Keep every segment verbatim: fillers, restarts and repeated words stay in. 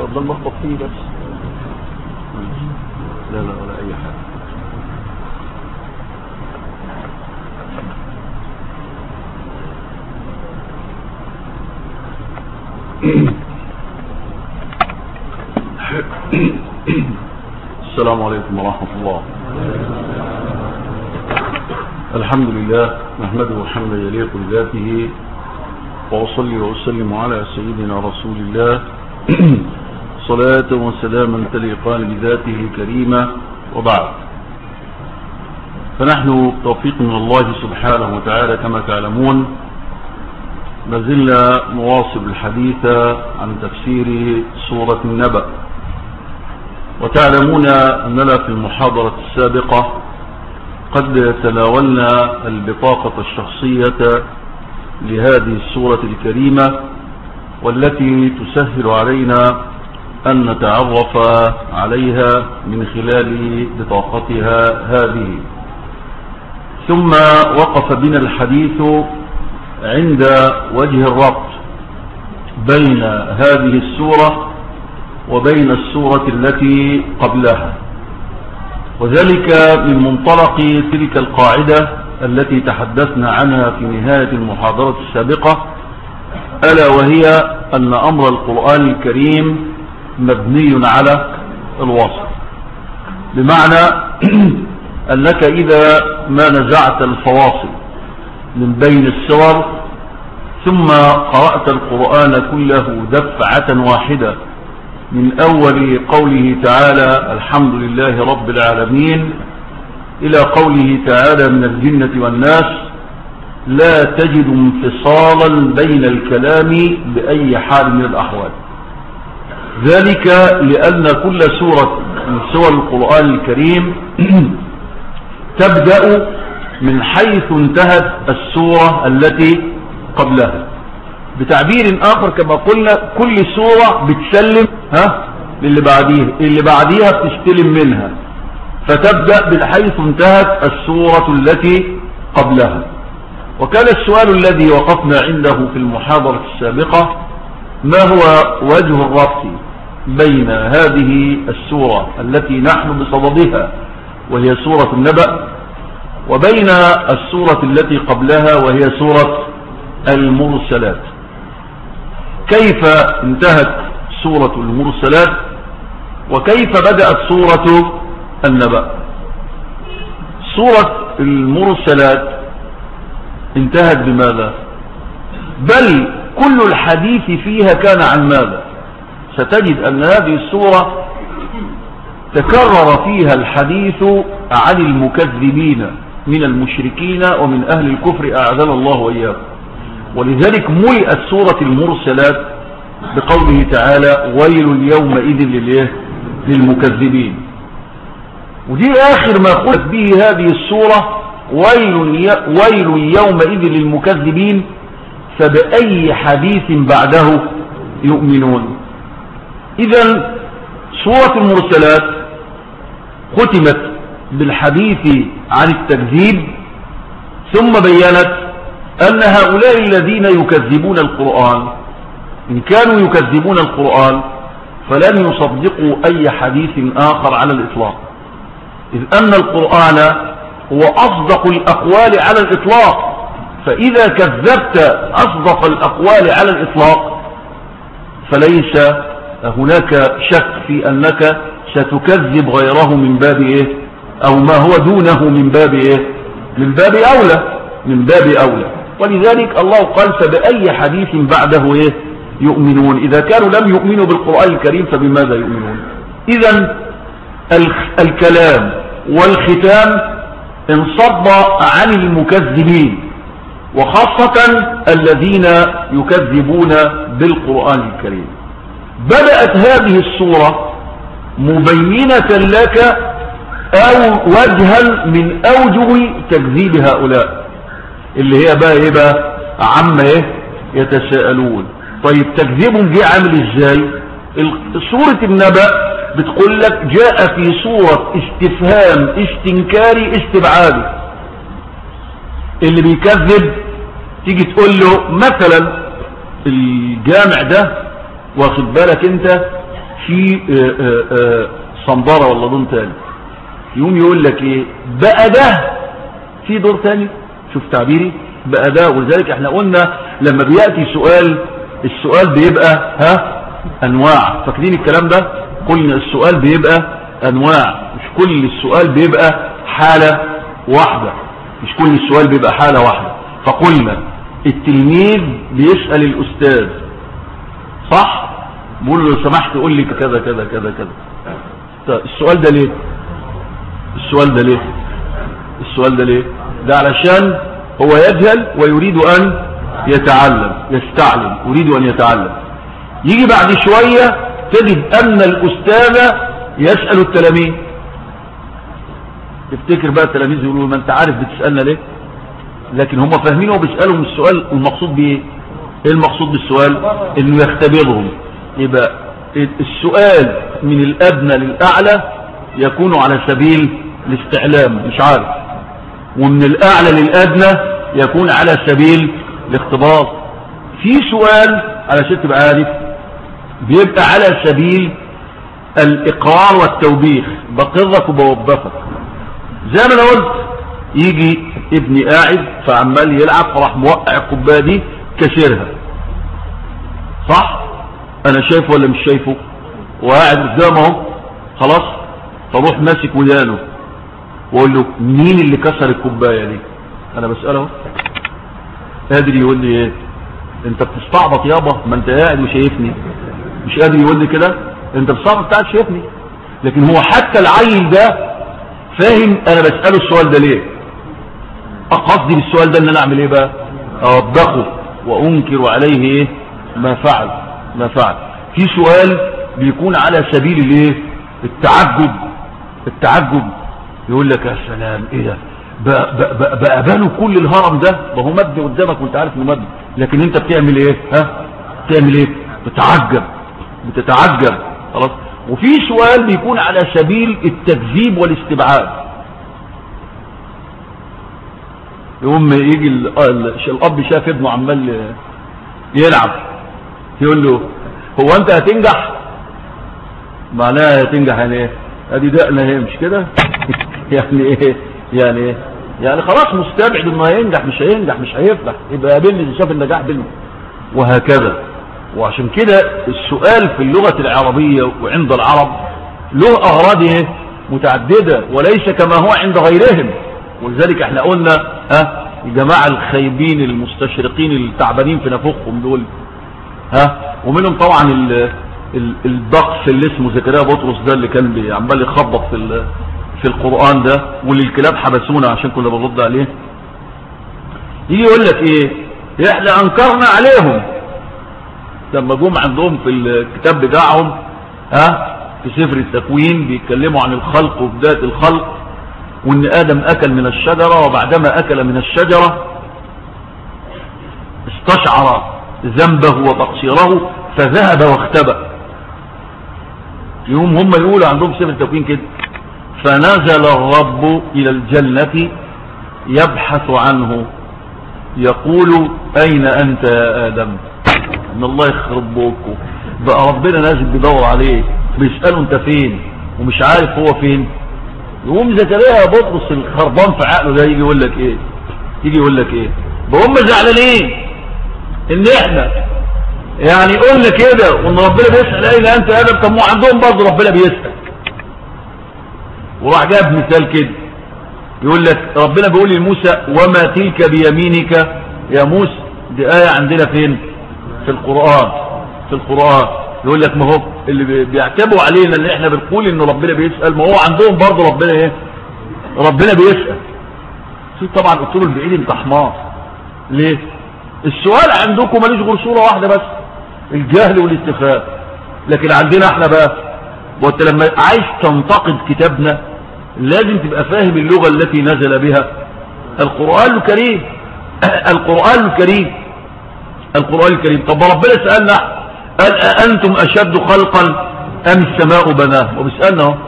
طب ده المخبط فيه بس. لا لا ولا اي حاجة. السلام عليكم ورحمة الله. الحمد لله نحمده حمدا يليق بذاته، وأصلي وأسلم على سيدنا رسول الله صلاة وسلاما تليقان بذاته الكريمة، وبعد. فنحن بتوفيق من الله سبحانه وتعالى كما تعلمون ما زلنا نواصل الحديث عن تفسير سورة النبأ. وتعلمون أننا في المحاضرة السابقة قد تناولنا البطاقة الشخصية لهذه السورة الكريمة، والتي تسهل علينا أن نتعرف عليها من خلال بطاقتها هذه. ثم وقف بنا الحديث عند وجه الربط بين هذه السورة وبين السورة التي قبلها، وذلك من منطلق تلك القاعدة التي تحدثنا عنها في نهاية المحاضرة السابقة، ألا وهي أن أمر القرآن الكريم مبني على الوصف، بمعنى أنك إذا ما نزعت الفواصل من بين السور ثم قرأت القرآن كله دفعة واحدة من أول قوله تعالى الحمد لله رب العالمين إلى قوله تعالى من الجنة والناس، لا تجد انفصالا بين الكلام بأي حال من الأحوال. ذلك لأن كل سورة من سور القرآن الكريم تبدأ من حيث انتهت السورة التي قبلها. بتعبير آخر كما قلنا كل سورة بتسلم ها للي بعديها، اللي بعديها بتستلم منها، فتبدأ بحيث انتهت السورة التي قبلها. وكان السؤال الذي وقفنا عنده في المحاضرة السابقة ما هو وجه الربط بين هذه السورة التي نحن بصددها وهي سورة النبأ وبين السورة التي قبلها وهي سورة المرسلات. كيف انتهت سورة المرسلات وكيف بدأت سورة النبأ؟ سورة المرسلات انتهت بماذا؟ بل كل الحديث فيها كان عن ماذا؟ ستجد أن هذه السورة تكرر فيها الحديث عن المكذبين من المشركين ومن أهل الكفر أعاذنا الله وإياكم. ولذلك ملئت سورة المرسلات بقوله تعالى ويل يومئذ للمكذبين. ودي آخر ما قلت به هذه السورة، ويل, ويل يومئذ للمكذبين، فبأي حديث بعده يؤمنون. إذن سورة المرسلات ختمت بالحديث عن التكذيب، ثم بيّنت أن هؤلاء الذين يكذبون القرآن إن كانوا يكذبون القرآن فلن يصدقوا أي حديث آخر على الإطلاق، إذ أن القرآن هو أصدق الأقوال على الإطلاق. فإذا كذبت أصدق الأقوال على الإطلاق فليس هناك شك في أنك ستكذب غيره من باب إيه، أو ما هو دونه من باب إيه، من باب أولى من باب أولى. ولذلك الله قال فبأي حديث بعده إيه يؤمنون. إذا كانوا لم يؤمنوا بالقرآن الكريم فبماذا يؤمنون؟ إذن الكلام والختام انصب عن المكذبين، وخاصة الذين يكذبون بالقرآن الكريم. بدأت هذه السورة مبينة لك أو وجها من أوجه تكذيب هؤلاء اللي هي بقى إيه بقى عما إيه يتساءلون. طيب تكذيبهم دي عامل إزاي؟ سورة النبأ بتقول لك جاء في صورة استفهام استنكاري استبعادي. اللي بيكذب تيجي تقول له مثلا الجامع ده واخد بالك انت في صندارة ولا لون تاني، يقوم يقول لك ايه بقى ده في دور تاني. شوف تعبيري بقى ده. ولذلك احنا قلنا لما بيأتي سؤال، السؤال بيبقى ها انواع، فاكرين الكلام ده؟ قلنا السؤال بيبقى انواع، مش كل السؤال بيبقى حالة واحدة، مش كل السؤال بيبقى حالة واحدة. فقلنا التلميذ بيسأل الأستاذ صح، بيقول له لو سمحت قول لي كذا كذا كذا كذا. السؤال ده ليه؟ السؤال ده ليه؟ السؤال ده ليه؟ ده علشان هو يجهل ويريد أن يتعلم، يستعلم، يريد أن يتعلم. يجي بعد شوية تجد أن الأستاذ يسأل التلاميذ. تفتكر بقى التلاميذ يقولوا ما أنت عارف بتسألنا ليه؟ لكن هم فاهمين وبيسألهم السؤال المقصود بإيه؟ إيه المقصود بالسؤال؟ إنه يختبرهم. يبقى السؤال من الأدنى للأعلى يكون على سبيل الاستعلام، مش عارف، ومن الأعلى للأدنى يكون على سبيل الاختبار. في سؤال علشان تبقى عارف بيبقى على سبيل الإقرار والتوبيخ، بقرك وبوبخك. زي ما انا قلت، يجي ابني قاعد فعمال يلعب فراح موقع الكوبايه دي كسرها، صح؟ انا شايفه ولا مش شايفه؟ وقاعد قدامه اهو، خلاص. فروح ماسك ودانه واقول له مين اللي كسر الكوبايه دي؟ انا بساله، قادر يقول لي ايه؟ انت بتستعبط يابا، ما انت قاعد وشايفني. مش قادر يقول لي كده؟ انت بتستعبط بتاعك شايفني. لكن هو حتى العيل ده فاهم انا بساله السؤال ده ليه. اقصدي بالسؤال ده ان انا اعمل ايه بقى؟ اوبخه وانكر عليه ايه ما فعل ما فعل. في سؤال بيكون على سبيل الايه؟ التعجب. التعجب يقول لك يا سلام ايه ده، بقى باله كل الهرم ده، ده هو مبني قدامك وانت عارف انه مبني، لكن انت بتعمل ايه؟ ها بتعمل ايه؟ بتتعجب بتتعجب خلاص. وفي سؤال بيكون على سبيل التكذيب والاستبعاد. يقوم يجي الاب شاف ابنه عمال يلعب، يقول له هو انت هتنجح؟ معناها هتنجح يعني ايه؟ ادي دقنا هي مش كده؟ يعني ايه؟ يعني ايه؟ يعني خلاص مستبعد انه هينجح، مش هينجح، مش هيفلح، يبقى قابلني اللي شاف النجاح بينه، وهكذا. وعشان كده السؤال في اللغة العربية وعند العرب له أغراض ايه؟ متعددة، وليس كما هو عند غيرهم. ولذلك احنا قلنا ها الجماعة الخيبين المستشرقين التعبانين في نفوخهم دول، ها ومنهم طبعا الدقس اللي اسمه زكريا بطرس ده اللي كان عمال يخبط في في القرآن ده، واللي الكلاب حبسونا عشان كنا بنرد عليه. يجي يقول لك ايه؟ احنا انكرنا عليهم لما جم عندهم في الكتاب بتاعهم ها في سفر التكوين بيتكلموا عن الخلق وبداية الخلق، وان ادم اكل من الشجرة، وبعدما اكل من الشجرة استشعر ذنبه وتقصيره فذهب واختبأ. يوم هم يقولوا عندهم سفر التكوين كده، فنزل الرب الى الجنة يبحث عنه يقول اين انت يا ادم؟ ان الله يخرب بوكو بقى ربنا نازل بيدور عليه، بيسأله انت فين، ومش عارف هو فين. يقوم زكريا بطرس الخربان في عقله ده يجي يقول لك ايه؟ يجي يقول لك ايه؟ هم زعلانين ان احنا يعني قلنا كده وان ربنا بيسأل اين انت يا ادم، طب ما عندهم برضه ربنا بيسأل. وراح جاب مثال كده يقول لك ربنا بيقول لموسى وما تلك بيمينك يا موسى، دي آية عندنا فين؟ في القرآن. في القرآن يقول لك ما هو اللي بيعتبوا علينا ان احنا بنقول ان ربنا بيسأل، ما هو عندهم برضه ربنا ايه؟ ربنا بيسأل. طبعا قلت له البعيد انت حمار. ليه؟ السؤال عندكم ماليش غير صورة واحدة بس، الجهل والاستفهام. لكن عندنا احنا بقى، وانت لما عايز تنتقد كتابنا لازم تبقى فاهم اللغة التي نزل بها القرآن الكريم. القرآن الكريم القرآن الكريم. طب ربنا سألنا قال أأنتم أشد خلقا أم السماء بناه؟ وبيسألنا اهو.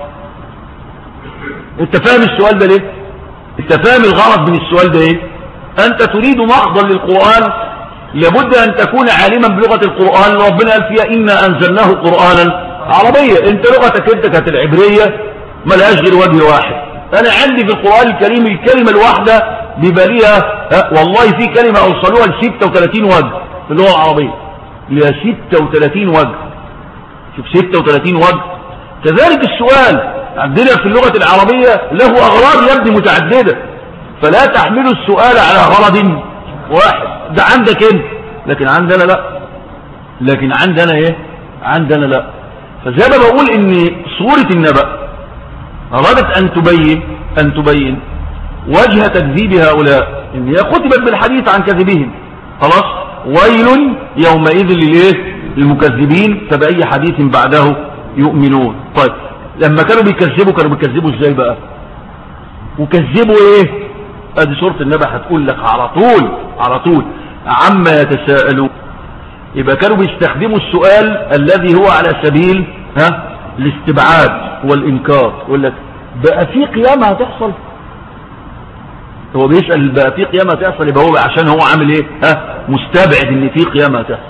انت فاهم السؤال ده ليه؟ انت فاهم الغرض من السؤال ده ايه؟ انت تريد نقضا للقرآن، لابد ان تكون عالما بلغة القرآن. ربنا قال فيها إنا أنزلناه قرآنا عربية. انت لغتك انت كانت العبرية ملهاش غير وجه واحد. انا عندي في القرآن الكريم الكلمة الواحدة بيبقى ليها والله في كلمة اوصلوها ل ستة وثلاثين وجه في اللغة العربية، ليها ستة وثلاثين وجه. شوف ستة وثلاثين وجه. كذلك السؤال عندنا في اللغة العربية له اغراض يا ابني متعددة، فلا تحملوا السؤال على غرض واحد. ده عندك انت، لكن عندنا لا. لكن عندنا ايه؟ عندنا لا. فزي ما بقول ان سورة النبأ أرادت أن تبين أن تبين وجه تكذيب هؤلاء، إن هي كتبت بالحديث عن كذبهم. خلاص، ويل يومئذ للإيه؟ للمكذبين، فبأي حديث بعده يؤمنون. طيب لما كانوا بيكذبوا كانوا بيكذبوا ازاي بقى؟ وكذبوا ايه؟ ادي سورة النبأ هتقول لك على طول على طول عما يتساءلون. يبقى كانوا بيستخدموا السؤال الذي هو على سبيل ها الاستبعاد والإنكار. يقول لك بقى في قيامة هتحصل؟ هو بيسأل بقى في قيامة هتحصل، يبقى هو عشان هو عامل ايه؟ ها مستبعد ان في قيامة هتحصل.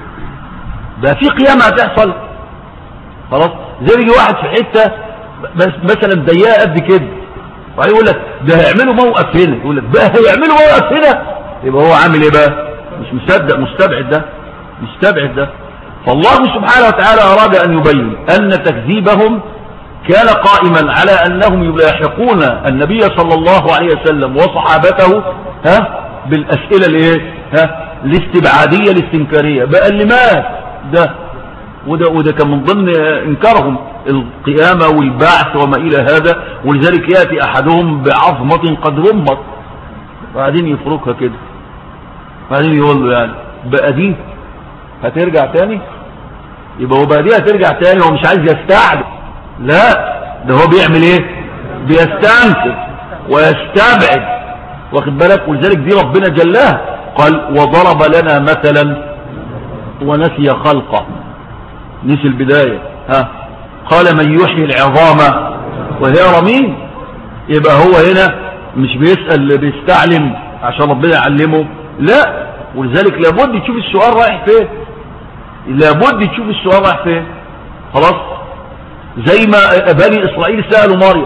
بقى في قيامة هتحصل خلاص. زي بيجي واحد في حتة بس مثلا ضيقه قد كده وبعدين يقول لك ده هيعملوا موقف هنا، يقول لك بقى هيعملوا موقف هنا، يبقى هو عامل ايه بقى؟ مش مصدق، مستبعد ده مستبعد ده. فالله سبحانه وتعالى أراد أن يبين أن تكذيبهم كان قائما على أنهم يلاحقون النبي صلى الله عليه وسلم وصحابته ها بالأسئلة الايه ها الاستبعادية الاستنكارية. بقى اللي مات ده وده وده كان من ضمن إنكارهم القيامة والبعث وما إلى هذا، ولذلك يأتي أحدهم بعظمة قد رمت وبعدين يفركها كده، بعدين يقول له يعني بقى دي هترجع تاني؟ يبقى هو بقى دي هترجع تاني، هو مش عايز يستعجل، لا ده هو بيعمل ايه؟ بيستنكر ويستبعد، واخد بالك؟ ولذلك دي ربنا جلاها قال وضرب لنا مثلا ونسي خلقه، نسي البداية. ها قال من يحيي العظام وهي رميم. يبقى هو هنا مش بيسأل بيستعلم عشان ربنا يعلمه، لا. ولذلك لابد تشوف السؤال رايح فين، لابد تشوف السؤال رايح فين. خلاص، زي ما بني إسرائيل سألوا مريم،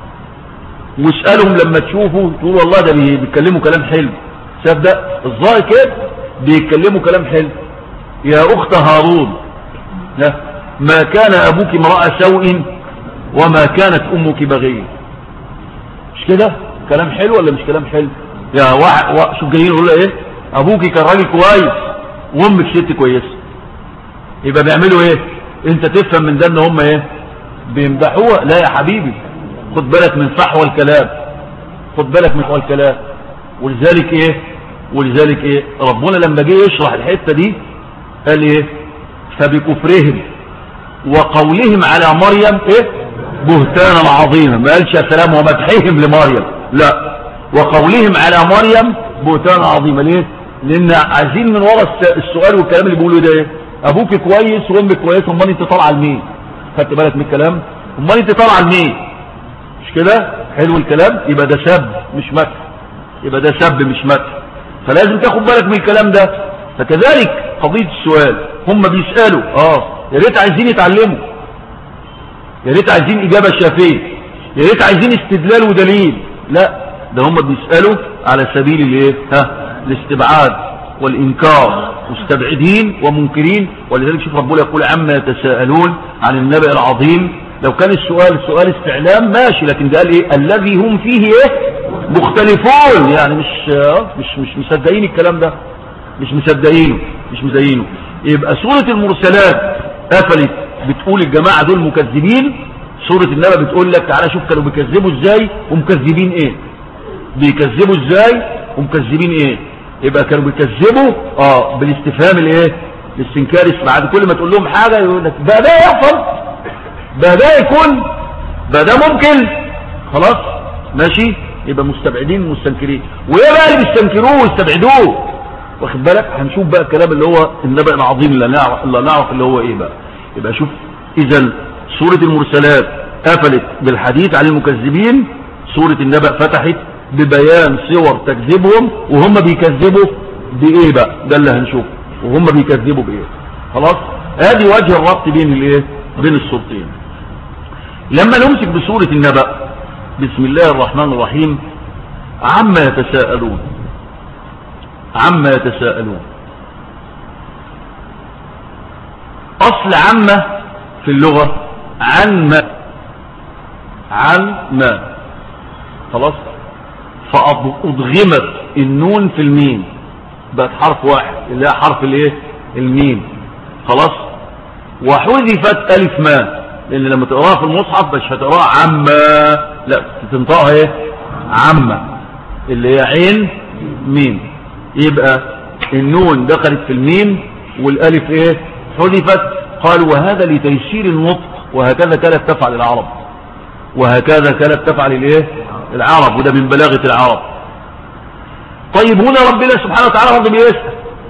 واسألهم لما تشوفوا تقول والله ده بيتكلموا كلام حلو، صدق الظاهر كده بيتكلموا كلام حلو. يا أخت هارون ما كان أبوك امرأة سوء وما كانت أمك بغية. مش كده كلام حلو ولا مش كلام حلو؟ يا واحد شوف جايين يقولوا ايه؟ أبوك كان راجل كويس وأمك ست كويسة. يبقى بيعملوا ايه؟ انت تفهم من ده ان هم ايه؟ بيمدحوها. لا يا حبيبي، خد بالك من فحوى الكلام، خد بالك من فحوى الكلام. ولذلك ايه ولذلك ايه ربنا لما جه يشرح الحتة دي قال ايه؟ فبكفرهم وقولهم على مريم ايه؟ بهتانا عظيما. ما قالش يا سلام ومدحهم لمريم، لا، وقولهم على مريم بهتانا عظيما. ليه؟ لان عايزين من وراء السؤال والكلام اللي بيقولوا ده ايه؟ ابوك كويس وامك كويس، امال انت طالعه لمين؟ خدت بالك من الكلام؟ امال انت طالعه لمين؟ مش كده؟ حلو الكلام. يبقى ده سب مش مدح، يبقى ده سب مش مدح. فلازم تاخد بالك من الكلام ده. فكذلك قضيه السؤال، هم بيسالوا اه يا ريت عايزين يتعلموا، يا ريت عايزين اجابه شافيه، يا ريت عايزين استدلال ودليل، لا ده هم بيسالوا على سبيل الايه؟ ها الاستبعاد والإنكار، مستبعدين ومنكرين. ولذلك شوف ربنا يقول عما يتساءلون عن النبأ العظيم. لو كان السؤال سؤال استعلام ماشي، لكن ده قال ايه؟ الذي هم فيه ايه؟ مختلفون. يعني مش مش مش مصدقين الكلام ده، مش مصدقينه مش مزينه. يبقى سورة المرسلات قفلت بتقول الجماعة دول مكذبين، سورة النبأ بتقول لك تعالى شوف كانوا بيكذبوا ازاي ومكذبين ايه، بيكذبوا ازاي ومكذبين ايه. يبقى كانوا بيكذبوا اه بالاستفهام الايه؟ الاستنكاري. بعد كل ما تقول لهم حاجه يقول لك بقى ده يحصل، بقى ده يكون، بقى ده ممكن، خلاص ماشي. يبقى مستبعدين مستنكرين. وايه بقى اللي بيستنكروه ويستبعدوه؟ واخد بالك؟ هنشوف بقى الكلام اللي هو النبأ العظيم اللي نعرف اللي نعرف اللي هو ايه بقى. يبقى شوف، اذا سوره المرسلات قفلت بالحديث عن المكذبين، سوره النبأ فتحت ببيان صور تكذبهم وهم بيكذبوا بايه بقى. ده اللي هنشوفه، وهم بيكذبوا بايه. خلاص، ادي وجه الربط بين الايه بين الصورتين. لما نمسك بسورة النبأ، بسم الله الرحمن الرحيم، عما يتساءلون. عما يتساءلون أصل عما في اللغة عن ما، عن ما، خلاص، فأضغمت النون في الميم، بقت حرف واحد اللي هي حرف الايه؟ الميم، خلاص. وحذفت ألف ما، لأن لما تقراها في المصحف مش هتقراها عما، لا تنطقها ايه؟ عما، اللي هي عين ميم. يبقى النون دخلت في الميم والألف ايه؟ حذفت. قالوا وهذا لتيسير النطق، وهكذا كانت تفعل العرب، وهكذا كانت تفعل الايه؟ العرب، وده من بلاغة العرب. طيب هنا ربنا سبحانه وتعالى برضه بيسأل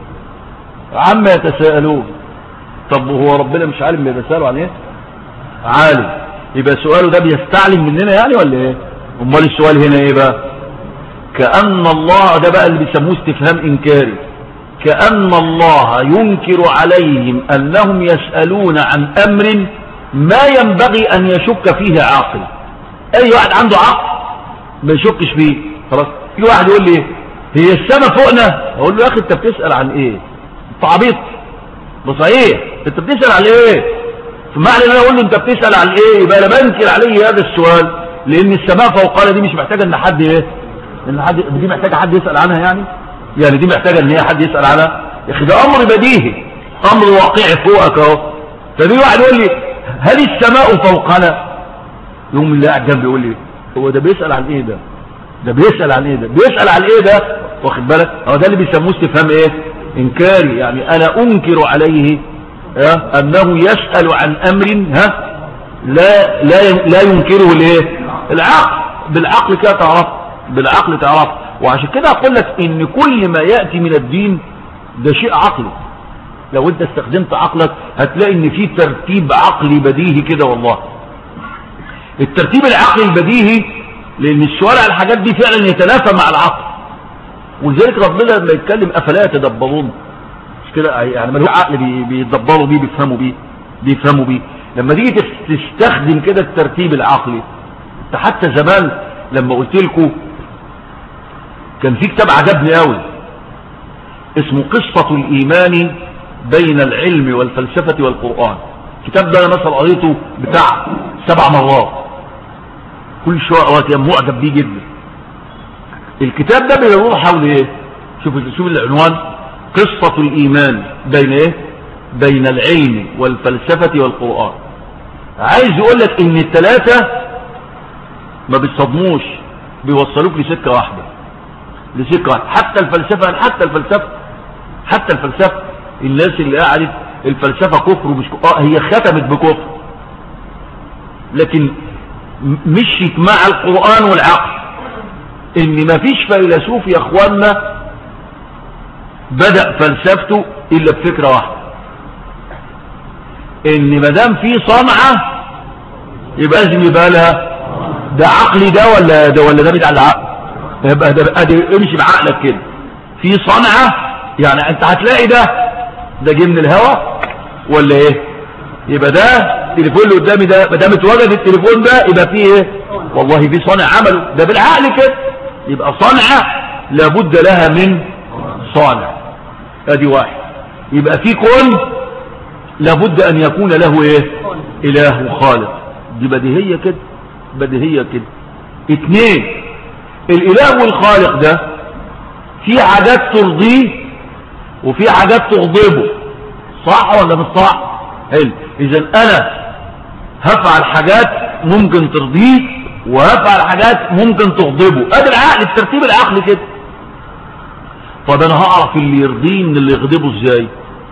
عما يتساءلون. طب هو ربنا مش عالم بيتساءلوا عن ايه؟ عالم. يبقى سؤاله ده بيستعلم مننا يعني ولا ايه؟ امال السؤال هنا ايه بقى؟ كأن الله، ده بقى اللي بيسموه استفهام انكاري، كأن الله ينكر عليهم انهم يسألون عن امر ما ينبغي ان يشك فيه عاقل. اي واحد عنده عقل ما يشكش فيه، خلاص. في واحد يقول لي هي السماء فوقنا، اقول له يا اخي انت بتسأل عن ايه؟ انت عبيط. بصحيح انت بتسأل عن ايه؟ فمعنى ان انا اقول له انت بتسأل عن ايه يبقى انا بنكر عليه هذا السؤال، لان السماء فوقنا دي مش محتاجه ان حد ايه؟ ان حد دي محتاجه حد يسأل عنها يعني؟ يعني دي محتاجه ان هي حد يسأل عنها؟ يا اخي ده امر بديهي، امر واقعي فوقك اهو. ففي واحد يقول لي هل السماء فوقنا؟ يوم اللي قاعد جنبي يقول لي هو ده بيسأل عن ايه ده؟ ده بيسأل عن ايه ده؟ بيسأل عن ايه ده؟ واخد بالك؟ هو ده اللي بيسموه استفهام ايه؟ انكاري. يعني انا انكر عليه ها انه يسأل عن امر ها لا لا لا ينكره الايه؟ العقل. بالعقل كده تعرف، بالعقل تعرف. وعشان كده اقول لك ان كل ما ياتي من الدين ده شيء عقلي. لو انت استخدمت عقلك هتلاقي ان في ترتيب عقلي بديهي كده. والله الترتيب العقلي البديهي، لان السؤال على الحاجات دي فعلا يتنافى مع العقل. ولذلك ربنا لما يتكلم افلا يتدبرون، مش كده يعني ما له عقل بيتدبروا بيه، بيفهموا بيه بيفهموا بيه لما تيجي تستخدم كده الترتيب العقلي. انت حتى زمان لما قلت لكم كان في كتاب عجبني قوي اسمه قصة الإيمان بين العلم والفلسفة والقرآن. الكتاب ده انا مثلا قريته بتاع سبع مرات، كل شويه قرأت معجب بيه جدا. الكتاب ده بيدور حول ايه؟ شوف شوف العنوان، قصة الإيمان بين ايه؟ بين العلم والفلسفة والقرآن. عايز يقول لك ان الثلاثة ما بيصدموش، بيوصلوك لسكة واحدة، لسكة واحدة. حتى الفلسفة، حتى الفلسفة حتى الفلسفة الناس اللي قاعدت الفلسفة كفر ومش كفر، هي ختمت بكفر، لكن مشيت مع القرآن والعقل. ان ما فيش فيلسوف يا اخوانا بدأ فلسفته الا بفكرة واحدة، ان ما دام في صنعة يبقى لازم يبقى لها ده عقلي ده ولا ده ولا ده بدع العقل، يبقى ده امشي بعقلك كده. في صنعة يعني انت هتلاقي ده ده جه من الهوا ولا ايه؟ يبقى ده التليفون اللي قدامي ده ما دام اتوجد التليفون ده يبقى فيه ايه؟ والله في صانع عمله، ده بالعقل كده. يبقى صنعة لابد لها من صانع، ادي واحد. يبقى في كون لابد ان يكون له ايه؟ اله وخالق، دي بديهية كده، بديهية كده. اتنين، الاله والخالق ده في حاجات ترضيه وفي حاجات تغضبه، صح ولا مش صح؟ حلو. اذا انا هفعل حاجات ممكن ترضيه وهفعل حاجات ممكن تغضبه، ادي العقل، الترتيب العقلي كده. طب انا هعرف اللي يرضيه من اللي يغضبه ازاي؟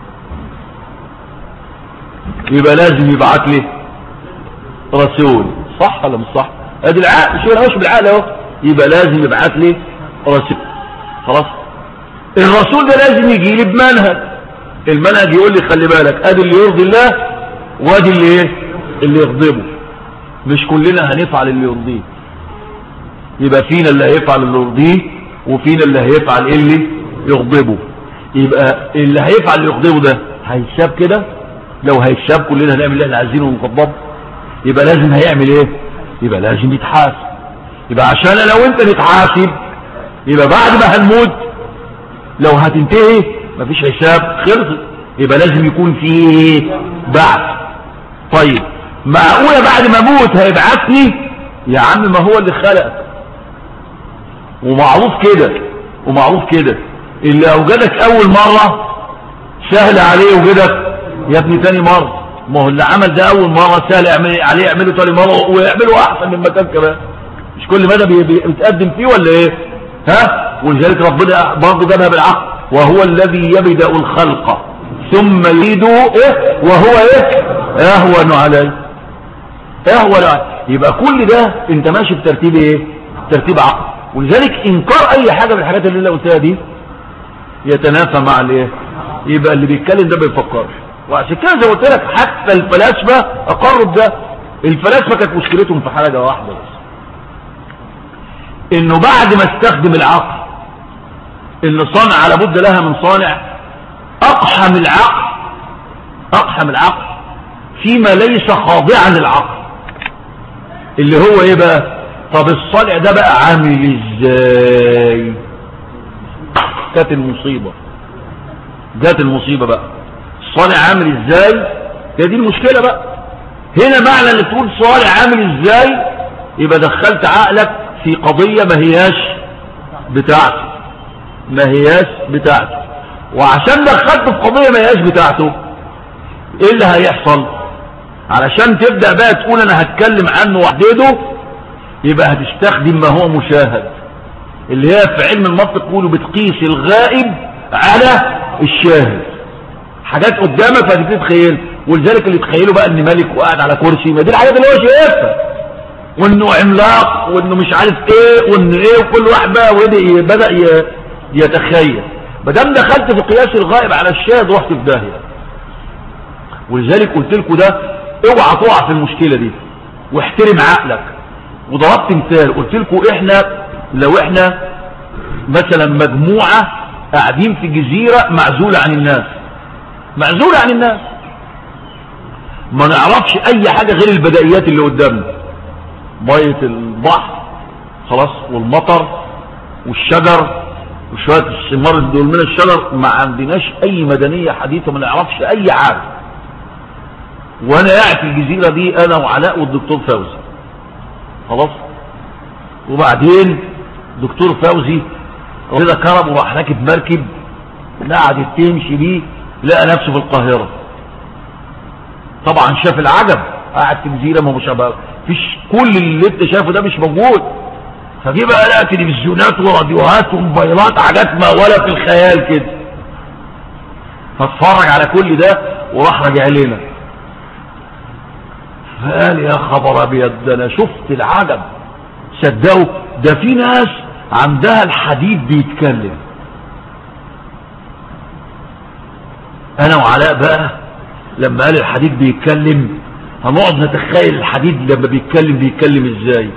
يبقى لازم يبعت لي رسول، صح ولا مش صح؟ ادي العقل، شو انا مش بالعقل اهو. يبقى لازم يبعت لي رسول، خلاص. الرسول ده لازم يجي لي بمنهج، المنهج يقول لي خلي بالك ادي اللي يرضي الله وادي اللي ايه؟ اللي يغضبه. مش كلنا هنفعل اللي يرضيه، يبقى فينا اللي هيفعل اللي يرضيه وفينا اللي هيفعل اللي يغضبه. يبقى اللي هيفعل اللي يغضبه ده هيساب كده لو هيتشاب كلنا هنعمل اللي احنا عايزينه ونقبض، يبقى لازم هيعمل ايه؟ يبقى لازم يتحاسب. يبقى عشان لو انت نتحاسب يبقى بعد ما هنموت لو هتنتهي مفيش حساب خلصت، يبقى لازم يكون فيه بعث. طيب معقولة بعد ما اموت هيبعثني؟ يا عم ما هو اللي خلقك، ومعروف كده ومعروف كده اللي اوجدك اول مرة سهل عليه وجدك يا ابني تاني مرة. ما هو اللي عمل ده اول مرة سهل عليه يعمله تاني مرة ويعمله احسن من مكان كمان، مش كل مدى بيتقدم فيه ولا ايه؟ ها؟ ولذلك ربنا برضه جابها بالعقل، وهو الذي يبدأ الخلق ثم يعيده ايه وهو ايه اهون عليه اهون عليه. يبقى كل ده انت ماشي بترتيب ايه؟ ترتيب عقل. ولذلك انكار اي حاجة من الحاجات اللي انا قلتها دي يتنافى مع الايه؟ يبقى اللي بيتكلم ده بيفكرش. وعشان كده زي ما قلت لك حتى الفلاسفه اقروا بده. الفلاسفه كانت مشكلتهم في حاجه واحده بس، انه بعد ما استخدم العقل ان صنع لابد لها من صانع، اقحم العقل اقحم العقل فيما ليس خاضعا للعقل، اللي هو ايه بقى؟ طب الصانع ده بقى عامل ازاي؟ جت المصيبه جت المصيبه بقى. الصانع عامل ازاي؟ هي دي المشكله بقى. هنا معنى ان تقول صانع عامل ازاي يبقى دخلت عقلك في قضيه ما هياش بتاعته ما هياش بتاعته وعشان دخلت في قضيه ما هياش بتاعته ايه اللي هيحصل؟ علشان تبدا بقى تقول انا هتكلم عنه واحدده، يبقى هتستخدم ما هو مشاهد، اللي هي في علم المنطق يقولوا بتقيس الغائب على الشاهد. حاجات قدامك فهتبتدي تتخيل. ولذلك اللي تخيله بقى ان ملك وقاعد على كرسي، ما دي الحاجات اللي هو شايفها، وانه عملاق وانه مش عارف ايه وانه ايه، وكل واحد بقى بدا يتخيل. ما دام دخلت في قياس الغائب على الشاهد رحت في داهيه. ولذلك قلت لكم ده اوعى تقع في المشكله دي واحترم عقلك. وضربت مثال قلت لكم احنا لو احنا مثلا مجموعه قاعدين في جزيره معزوله عن الناس معزوله عن الناس ما نعرفش اي حاجه غير البدائيات اللي قدامنا، ميه البحر خلاص والمطر والشجر وشويه الثمار دول من الشجر، ما عندناش اي مدنيه حديثه، ما نعرفش اي حاجه. وانا قاعد في الجزيره دي انا وعلاء والدكتور فوزي خلاص. وبعدين دكتور فوزي رضا كرم وراح راكب مركب قعدت تمشي بيه لقى نفسه في القاهره. طبعا شاف العجب، قاعد في جزيره ما مش فيش كل اللي انت شايفه ده مش موجود. فجي بقى لقى تلفزيونات وراديوهات وموبايلات، حاجات ما ولا في الخيال كده. فاتفرج على كل ده وراح راجع لنا فقال يا خبر ابيض ده انا شفت العجب. صدقوا ده في ناس عندها الحديد بيتكلم. انا وعلاء بقى لما قال الحديد بيتكلم هنقعد نتخيل الحديد لما بيتكلم بيتكلم ازاي.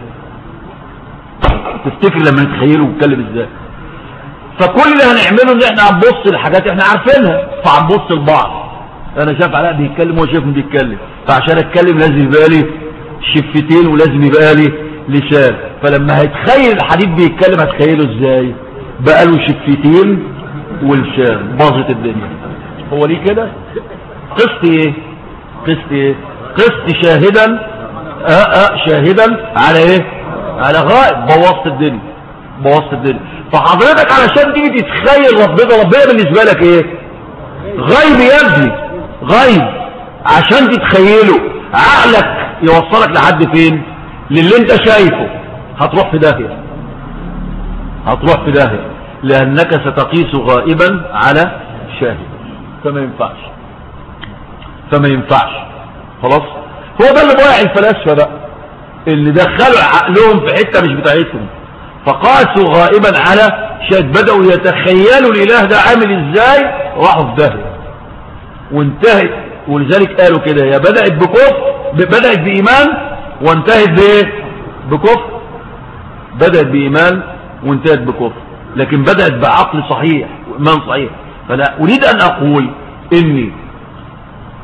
تفتكر لما نتخيله بيتكلم ازاي؟ فكل اللي هنعمله ان احنا هنبص لحاجات احنا عارفينها فهنبص لبعض. انا شايف علاء بيتكلم وهو شايفني بيتكلم، فعشان اتكلم لازم يبقى لي شفتين ولازم يبقى لي لسان. فلما هيتخيل الحديد بيتكلم هتخيله ازاي؟ بقى له شفتين ولسان، باظت الدنيا. هو ليه كده؟ قست ايه قست ايه قست شاهدا اه اه شاهدا على ايه؟ على غائب. بوظت الدنيا بوظت الدنيا. فحضرتك علشان تيجي تتخيل ربنا، ربنا بالنسبه لك ايه؟ غيب يا ابني، غيب. عشان تتخيله عقلك يوصلك لحد فين؟ للي انت شايفه. هتروح في داهيه هتروح في داهيه لانك ستقيس غائبا على شاهد. فما ينفعش فما ينفعش خلاص. هو ده اللي ضايع الفلاسفه بقى، اللي دخلوا عقلهم في حته مش بتاعتهم، فقاسوا غائبا على شاهد. بدأوا يتخيلوا الاله ده عامل ازاي، راحوا في داهيه وانتهت. ولذلك قالوا كده يا بدأت بكفر، بدأت بإيمان وانتهت بايه؟ بكفر. بدأت بإيمان وانتهت بكفر، لكن بدأت بعقل صحيح وإيمان صحيح. فلا أريد أن أقول إني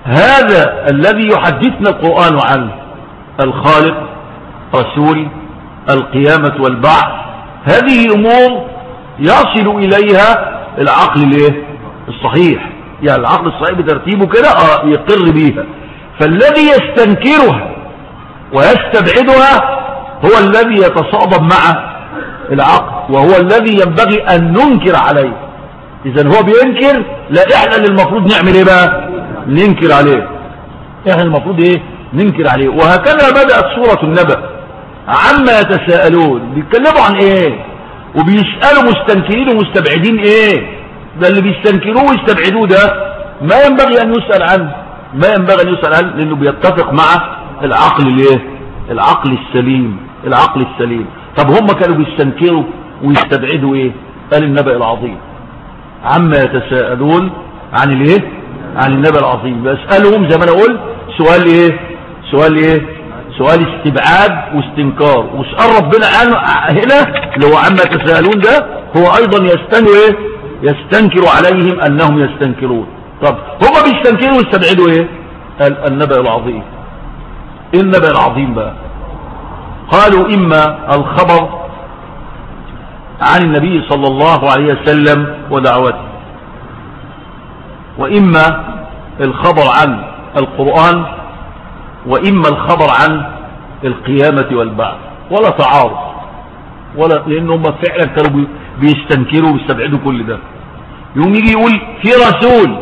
هذا الذي يحدثنا القرآن عنه، الخالق، رسول، القيامة والبعث، هذه أمور يصل إليها العقل الايه الصحيح، يعني العقل الصحيح بترتيبه كده اه يقر بيها. فالذي يستنكرها ويستبعدها هو الذي يتصادم مع العقل، وهو الذي ينبغي أن ننكر عليه. إذن هو بينكر، لا إحنا اللي المفروض نعمل إيه بقى؟ ننكر عليه. إحنا المفروض إيه؟ ننكر عليه. وهكذا بدأت سورة النبأ عما يتساءلون، بيتكلموا عن إيه؟ وبيسألوا مستنكرين ومستبعدين إيه؟ ده اللي بيستنكروه ويستبعدوه ده ما ينبغي أن يسأل عنه، ما ينبغي أن يسأل عنه، لأنه بيتفق مع العقل الإيه؟ العقل السليم، العقل السليم. طب هم كانوا بيستنكروا ويستبعدوا إيه؟ قال النبأ العظيم عما يتساءلون عن الايه؟ عن النبأ العظيم. بسألهم زي ما انا قلت سؤال ايه؟ سؤال ايه؟ سؤال استبعاد واستنكار. وسؤال ربنا هنا اللي هو عما يتساءلون ده هو ايضا يستنكر ايه؟ يستنكر عليهم انهم يستنكرون. طب هم بيستنكروا ويستبعدوا ايه؟ النبأ العظيم. ايه النبأ العظيم بقى؟ قالوا اما الخبر عن النبي صلى الله عليه وسلم ودعوته، وإما الخبر عن القرآن، وإما الخبر عن القيامة والبعث. ولا تعارض، ولا، لأنهم فعلا كانوا بيستنكروا ويستبعدوا كل ده. يوم يجي يقول في رسول،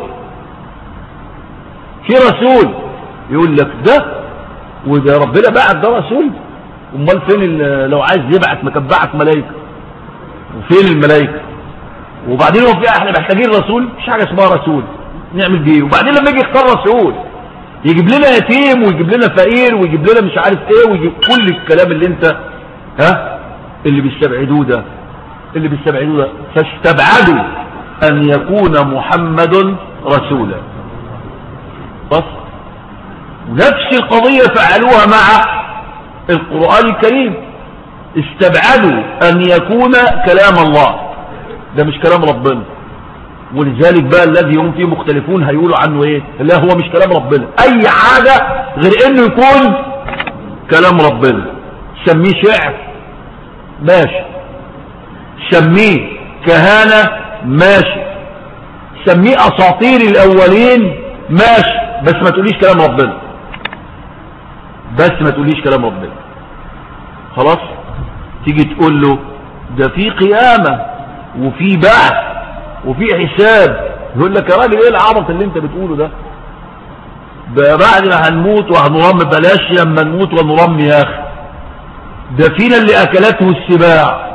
في رسول، يقول لك ده وده ربنا بعت ده رسول؟ امال فين لو عايز يبعت ما كان بعت ملائكه؟ وفين الملائكه؟ وبعدين هو في احنا محتاجين رسول؟ مش حاجه اسمها رسول نعمل بيه. وبعدين لما يجي يختار رسول يجيب لنا يتيم ويجيب لنا فقير ويجيب لنا مش عارف ايه ويجيب كل الكلام اللي انت ها اللي بيستبعدوه ده، اللي بيستبعدوه ده. فاستبعدوا ان يكون محمد رسولا. بس نفس القضيه فعلوها مع القرآن الكريم، استبعدوا ان يكون كلام الله، ده مش كلام ربنا. ولذلك بقى الذي هم فيه مختلفون هيقولوا عنه ايه؟ لا هو مش كلام ربنا، اي حاجة غير انه يكون كلام ربنا. سميه شعر ماشي، سميه كهانة ماشي، سميه اساطير الاولين ماشي، بس ما تقوليش كلام ربنا، بس ما تقوليش كلام ربنا. خلاص؟ تيجي تقول له ده في قيامة وفي بعث وفي حساب، يقول لك يا راجل ايه العبط اللي انت بتقوله ده؟ بعد ما هنموت وهنرم، بلاش لما نموت ونرم يا اخي، ده فينا اللي اكلته السباع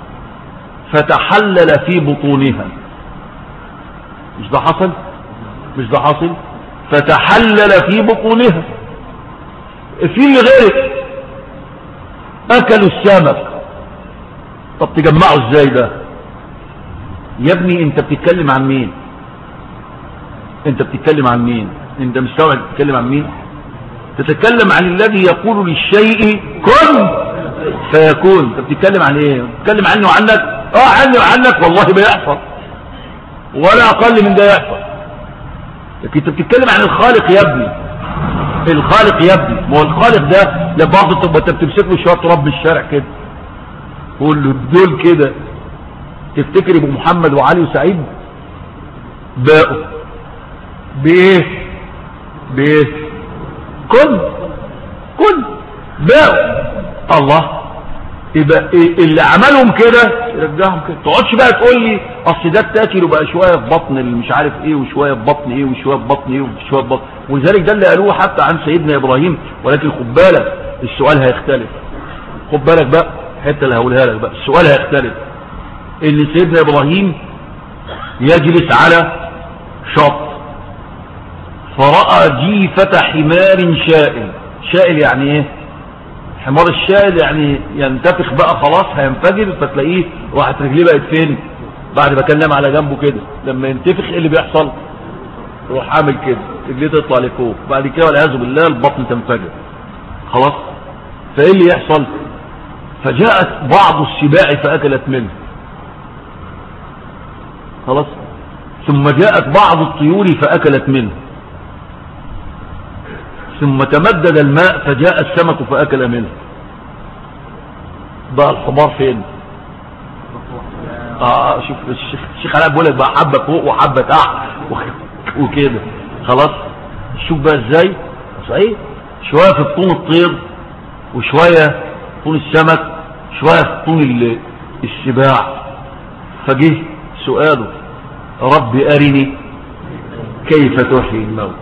فتحلل في بطونها. مش ده حصل؟ مش ده حصل؟ فتحلل في بطونها. في اللي غيرك اكلوا السمك. طب تجمعوا ازاي ده يا ابني؟ انت بتتكلم عن مين؟ انت بتتكلم عن مين؟ انت مستوعب تتكلم عن مين؟ تتكلم عن الذي يقول للشيء كن فيكون. انت بتتكلم عن ايه؟ بتتكلم عنه وعنك؟ اه عني وعنك والله بيحصل ولا اقل من ده يحصل. لكن انت بتتكلم عن الخالق يا ابني، الخالق يا ابني. ما هو الخالق ده لبعض تبقى انت بتمسك له شويه تراب بالشارع كده قول له دول كده، تفتكر ابو محمد وعلي وسعيد باقوا بايه؟ بايه؟ كن كن باقوا. الله يبقى إيه اللي عملهم كده يرجعهم كده. تقعدش بقى تقول لي اصل ده تاكل وبقى شويه في بطن اللي مش عارف ايه وشويه في بطن ايه وشويه في بطن ايه وشويه في بطن. ولذلك ده اللي قالوه حتى عن سيدنا ابراهيم. ولكن خد بالك السؤال هيختلف، خد بالك بقى الحته اللي هقولها لك بقى، السؤال هيختلف. ان سيدنا ابراهيم يجلس على شط فرأى جيفة حمار شائل. شائل يعني ايه؟ حمار الشائل يعني ينتفخ بقى خلاص هينفجر، فتلاقيه راحت رجليه بقت فين؟ بعد ما كان نام على جنبه كده، لما ينتفخ ايه اللي بيحصل؟ يروح عامل كده رجليه تطلع لفوق، بعد كده والعياذ بالله البطن تنفجر. خلاص؟ فايه اللي يحصل؟ فجاءت بعض السباع فاكلت منه. خلاص؟ ثم جاءت بعض الطيور فاكلت منه. ثم تمدد الماء فجاء السمك فأكل منه. بقى الحمار فين؟ اه شوف الشيخ الشيخ علاء بيقول لك بقى حبه فوق وحبه تحت وكده خلاص. شوف بقى ازاي صحيح، شويه في بطون الطير وشويه في بطون السمك شويه في بطون السباع. فجه سؤاله ربي ارني كيف تحيي الموت.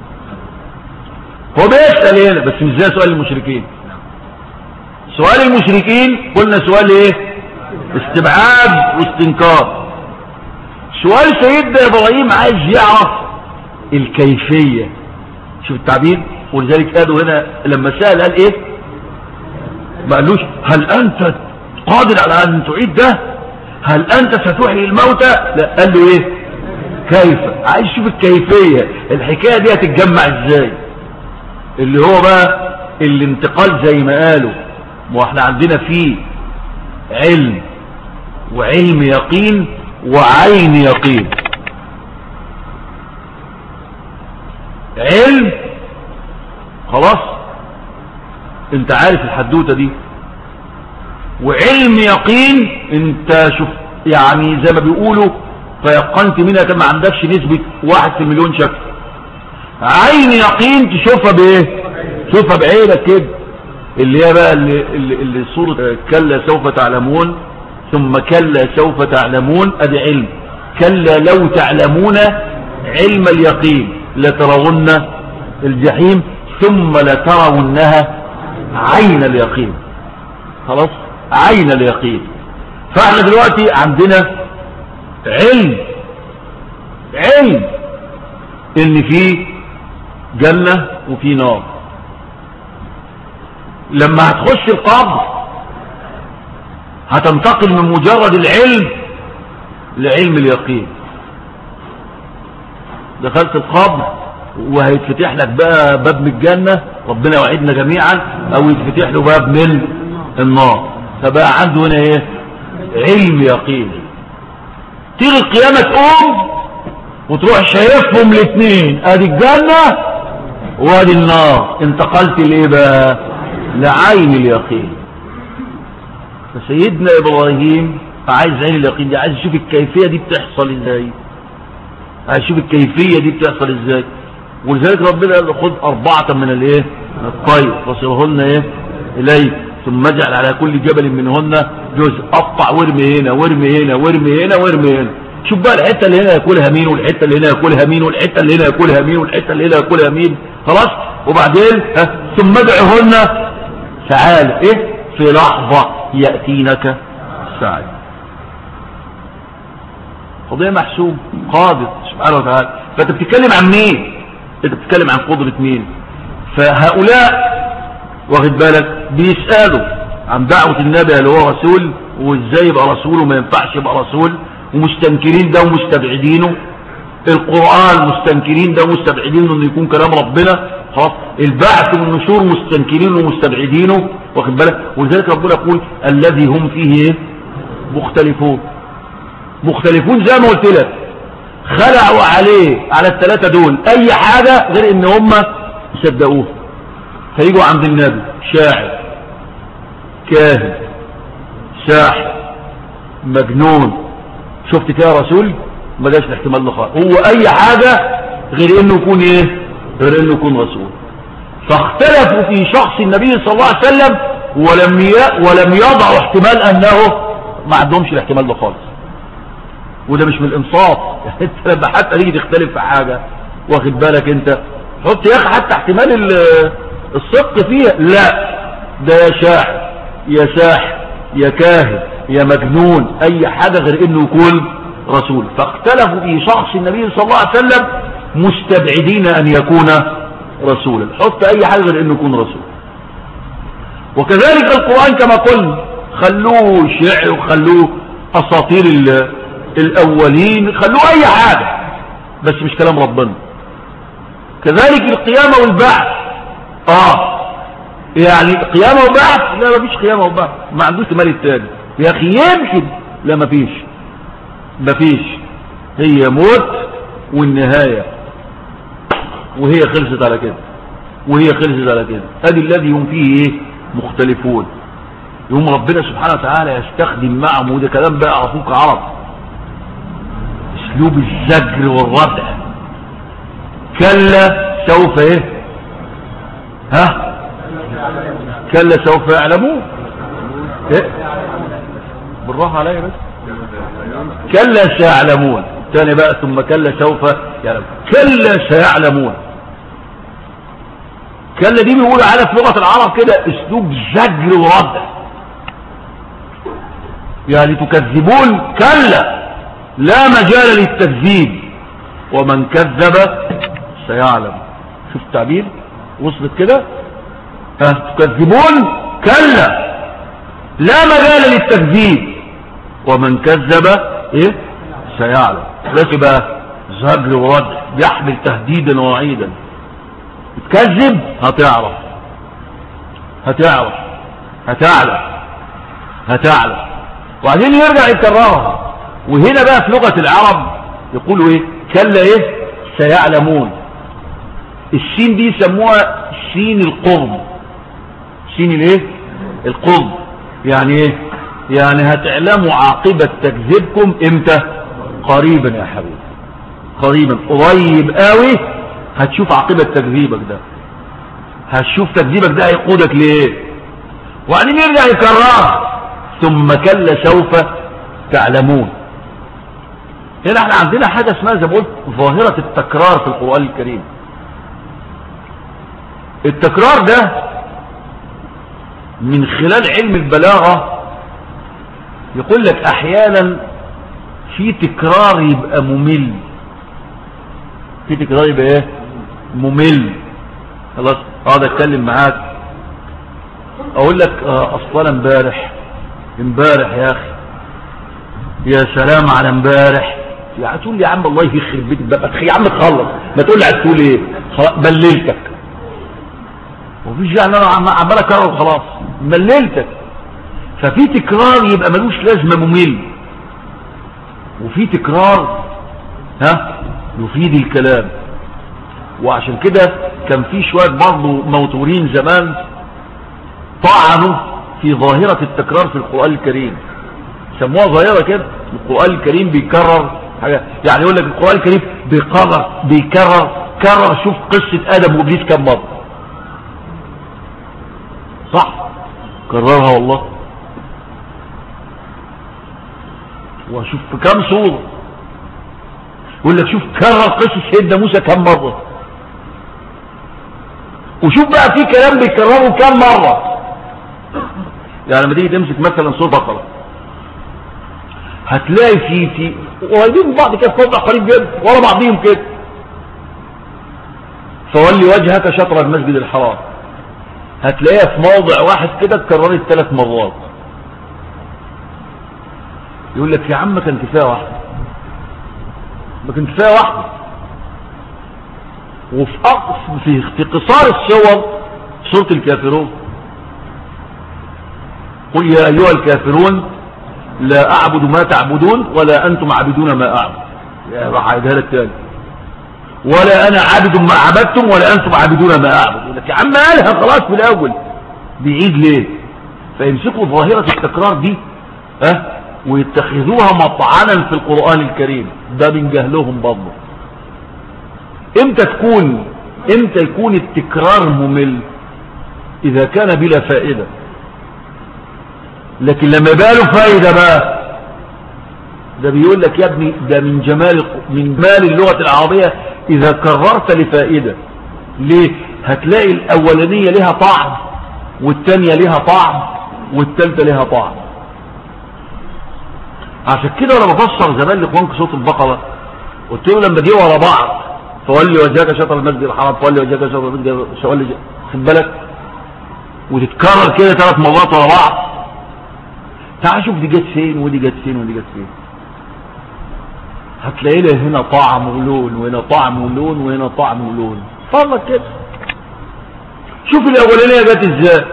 هو بيسأل هنا بس مش زي سؤال المشركين. سؤال المشركين قلنا سؤال ايه؟ استبعاد واستنكار. سؤال سيدنا ابراهيم عايز يعرف الكيفية. شوف التعبير. ولذلك قالوا هنا لما سأل قال ايه؟ ما قالوش هل انت قادر على ان تعيد ده؟ هل انت ستحيي الموتى؟ لا، قال له ايه؟ كيف. عايز يشوف الكيفية، الحكاية دي هتتجمع ازاي، اللي هو بقى الانتقال زي ما قالوا. واحنا عندنا فيه علم وعلم يقين وعين يقين. علم خلاص انت عارف الحدوتة دي، وعلم يقين انت شوف يعني زي ما بيقولوا فيقنت منها كما عندكش نسبة واحد في المليون شك. عين يقين تشوفها بايه؟ تشوفها بعينك كده، اللي هي بقى اللي, اللي, اللي صورة كلا سوف تعلمون ثم كلا سوف تعلمون. ادي علم. كلا لو تعلمون علم اليقين لترون الجحيم ثم لترونها عين اليقين. خلاص عين اليقين. فاحنا دلوقتي عندنا علم علم ان في جنة وفي نار. لما هتخش القبر هتنتقل من مجرد العلم لعلم اليقين. دخلت القبر وهيتفتح لك بقى باب من الجنة، ربنا وعدنا جميعا، او يتفتح له باب من النار. فبقى عنده هنا ايه؟ علم يقين. تيجي القيامة تقوم وتروح شايفهم الاثنين، ادي الجنة وادي النار. انتقلت لايه بقى؟ لعين اليقين. فسيدنا ابراهيم عايز عين اليقين دي، عايز يشوف الكيفية دي بتحصل ازاي، عايز يشوف الكيفية دي بتحصل ازاي. ولذلك ربنا قال له خذ أربعة من الايه؟ الطير فصرهن ايه؟ اليك ثم اجعل على كل جبل منهن جزء، قطع وارمي هنا وارمي هنا وارمي هنا وارمي هنا. شوف بقى الحته اللي هنا ياكلها مين، والحته اللي هنا ياكلها مين، والحته اللي هنا ياكلها مين، والحته اللي هنا ياكلها مين. خلاص. وبعدين ها ثم ادعهن تعال ايه؟ في لحظه ياتينك السعي. قضيه محسوب قادر سبحانه وتعالى. فانت بتتكلم عن مين؟ انت بتتكلم عن قدره مين؟ فهؤلاء واخد بالك بيسالوا عن دعوه النبي اللي هو رسول، وازاي يبقى رسول وما ينفعش يبقى رسول، ومستنكرين ده ومستبعدينه. القرآن مستنكرين ده ومستبعدينه انه يكون كلام ربنا. خلاص. البعث والنشور مستنكرينه ومستبعدينه واخد بالك. ولذلك ربنا يقول الذي هم فيه ايه؟ مختلفون. مختلفون زي ما قلت لك، خلعوا عليه على الثلاثه دول اي حاجه غير ان هم يصدقوه. فيجوا عند النبي شاعر، كاهن، ساحر، مجنون، شفت كده رسول؟ ما جاش الاحتمال ده خالص. هو اي حاجه غير انه يكون ايه؟ غير انه يكون رسول. فاختلفوا في شخص النبي صلى الله عليه وسلم ولم ي... ولم يضعوا احتمال انه ما عندهمش الاحتمال ده خالص. وده مش من الانصاف. انت لما حتى تيجي تختلف في حاجه واخد بالك انت حط يا اخي حتى احتمال الصدق فيها. لا، ده يا شاعر يا ساحر يا كاهن يا مجنون، اي حاجه غير انه يكون رسول. فاختلفوا في شخص النبي صلى الله عليه وسلم مستبعدين ان يكون رسولا. حط اي حاجه غير انه يكون رسول. وكذلك القرآن كما قلنا خلوه شعر وخلوه اساطير الاولين، خلوه اي حاجه بس مش كلام ربنا. كذلك القيامه والبعث. اه يعني قيامه وبعث؟ لا، مفيش قيامه وبعث، ما عندوش مال التاني يا اخي. يمكن لا، مفيش مفيش هي موت والنهايه، وهي خلصت على كده. وهي خلصت على كده. ادي الذي هم فيه ايه مختلفون. يوم ربنا سبحانه وتعالى يستخدم معهم، وده كلام بقى عرفوك عرب، اسلوب الزجر والردع. كلا سوف ايه ها كلا سوف يعلمون. ايه بالراحه عليا بس. كلا سيعلمون تاني بقى، ثم كلا سوف يعلمون. كلا سيعلمون. كلا دي بيقول على في لغه العرب كده اسلوب زجر وردع، يعني تكذبون كلا لا مجال للتكذيب، ومن كذب سيعلم. شوف التعبير وصلت كده. تكذبون كلا لا مجال للتكذيب، ومن كذب ايه سيعلم. بس بقى زجر ورد يحمل تهديدا ووعيدا. تكذب هتعرف هتعرف هتعلم هتعلم وبعدين يرجع يكررها. وهنا بقى في لغة العرب يقولوا ايه كلا ايه سيعلمون. السين دي يسموها سين القرب. سين الايه القرب، يعني ايه يعني هتعلموا عاقبة تكذيبكم امتى؟ قريبا يا حبيبي، قريبا قريب قوي هتشوف عاقبة تكذيبك ده، هتشوف تكذيبك ده هيقودك ليه. وبعدين يرجع يكررها ثم كلا سوف تعلمون. هنا احنا عندنا حاجة اسمها زي ما قلت ظاهرة التكرار في القرآن الكريم. التكرار ده من خلال علم البلاغة يقول لك احيانا في تكرار يبقى ممل، في تكرار يبقى ايه ممل. خلاص اقعد اتكلم معاك اقول لك اه اصلا امبارح امبارح يا اخي يا سلام على امبارح، يعني تقول لي يا عم الله يخرب بيتك بقى يا عم تخلص، ما تقول لي عايز تقول ايه بللتك. ومفيش يعني انا عمال اكرر خلاص مللتك. ففي تكرار يبقى ملوش لازمه ممل، وفي تكرار ها يفيد الكلام. وعشان كده كان في شويه برضه موتورين زمان طعنوا في ظاهره التكرار في القران الكريم، سموها ظاهره كده. القران الكريم بيكرر حاجه، يعني يقول لك القران الكريم بيكرر بيكرر كرر. شوف قصه ادم وابليس كم مره، صح كررها والله. وشوف في كم صورة يقول لك شوف كرر قصة سيدنا موسى كم مرة. وشوف بقى في كلام بيكرره كم مرة. يعني لما تيجي تمسك مثلا سورة بقرة هتلاقي في في قريبين من بعض كده، في موضع قريب جدا ورا بعضهم كده. فولي وجهك شطر المسجد الحرام هتلاقيها في موضع واحد كده اتكررت ثلاث مرات. يقول لك يا عم كان كفايه واحده، ما كان كفايه واحده. وفي أقص في في قصار الصور سوره الكافرون قل يا ايها الكافرون لا اعبد ما تعبدون ولا انتم عابدون ما اعبد. يا راح اعيدها لك تاني، ولا انا عابد ما عبدتم ولا انتم عابدون ما اعبد. يقول لك يا عم قالها خلاص في الاول، بيعيد ليه؟ فيمسكوا ظاهره التكرار دي ها أه؟ ويتخذوها مطعنا في القرآن الكريم. ده من جهلهم برضه. امتى تكون امتى يكون التكرار ممل؟ اذا كان بلا فائدة. لكن لما يبقى له فائدة بقى، ده بيقول لك يا ابني ده من جمال من جمال اللغة العربية اذا كررت لفائدة. ليه؟ هتلاقي الاولانية لها طعم والتانية لها طعم والتالتة لها طعم. عشان كده وانا بفسر زمان لاخوانك صوت البقره قلت له لما دي ورا بعض فولي وجهك شطر المسجد الحرام فولي وجهك شطر المسجد شوالي خد بالك وتتكرر كده ثلاث مرات ورا بعض، تعال شوف دي جت فين ودي جت فين ودي جت فين. هتلاقي لها هنا طعم ولون وهنا طعم ولون وهنا طعم ولون. فرق كده شوف الاولانيه جت ازاي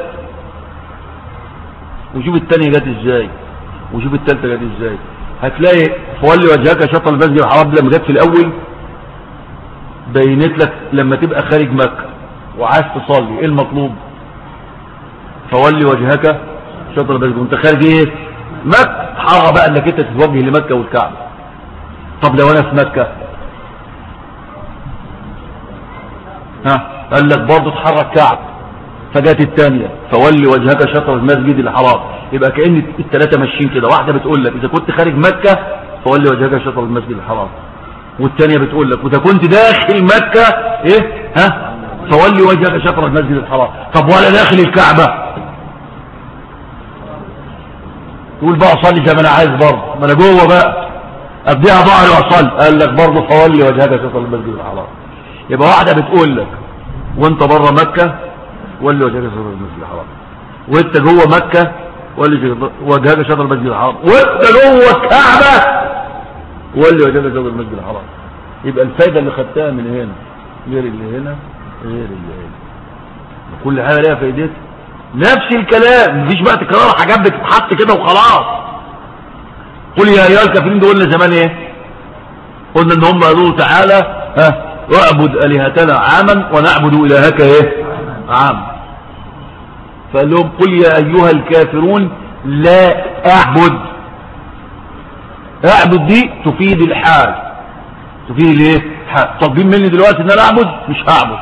وشوف الثانيه جت ازاي وشوف الثالثه جت ازاي. هتلاقي فولي وجهك شطر المسجد الحرام لما جت في الاول بينت لك لما تبقى خارج مكه، وعايز تصلي، ايه المطلوب؟ فولي وجهك شطر المسجد. وانت خارج ايه؟ مكة. حرة بقى انك انت تتوجه لمكة والكعبة. طب لو انا في مكة ها قال لك برضه تحرك كعب، فجات الثانيه فولي وجهك شطر المسجد الحرام. يبقى كأن الثلاثه ماشيين كده، واحده بتقول لك اذا كنت خارج مكة فولي وجهك شطر المسجد الحرام، والثانيه بتقول لك واذا كنت داخل مكة ايه ها فولي وجهك شطر المسجد الحرام. طب ولا داخل الكعبة؟ تقول بقى اصلي زي ما انا عايز برضه، ما انا جوه بقى ابديها ظهري واصلي. قال لك برضه فولي وجهك شطر المسجد الحرام. يبقى واحده بتقول لك وانت بره مكة ولي وجهك شطر المسجد الحرام، وانت جوه مكة ولي وجهك شطر المسجد الحرام، وانت جوه الكعبة ولي وجهك شطر المسجد الحرام. يبقى الفايدة اللي خدتها من هنا غير اللي هنا غير اللي هنا، كل حاجة ليها فايدتها. نفس الكلام، مفيش بقى تكرار حاجات بتتحط كده وخلاص. قل يا ايها الكافرين دول قلنا زمان ايه؟ قلنا ان هم قالوا تعالى ها واعبد الهتنا عاما ونعبد الهك ايه عام. فقال لهم قل يا ايها الكافرون لا اعبد. اعبد دي تفيد الحال، تفيد الايه حال. طالبين مني دلوقتي ان انا اعبد، مش هعبد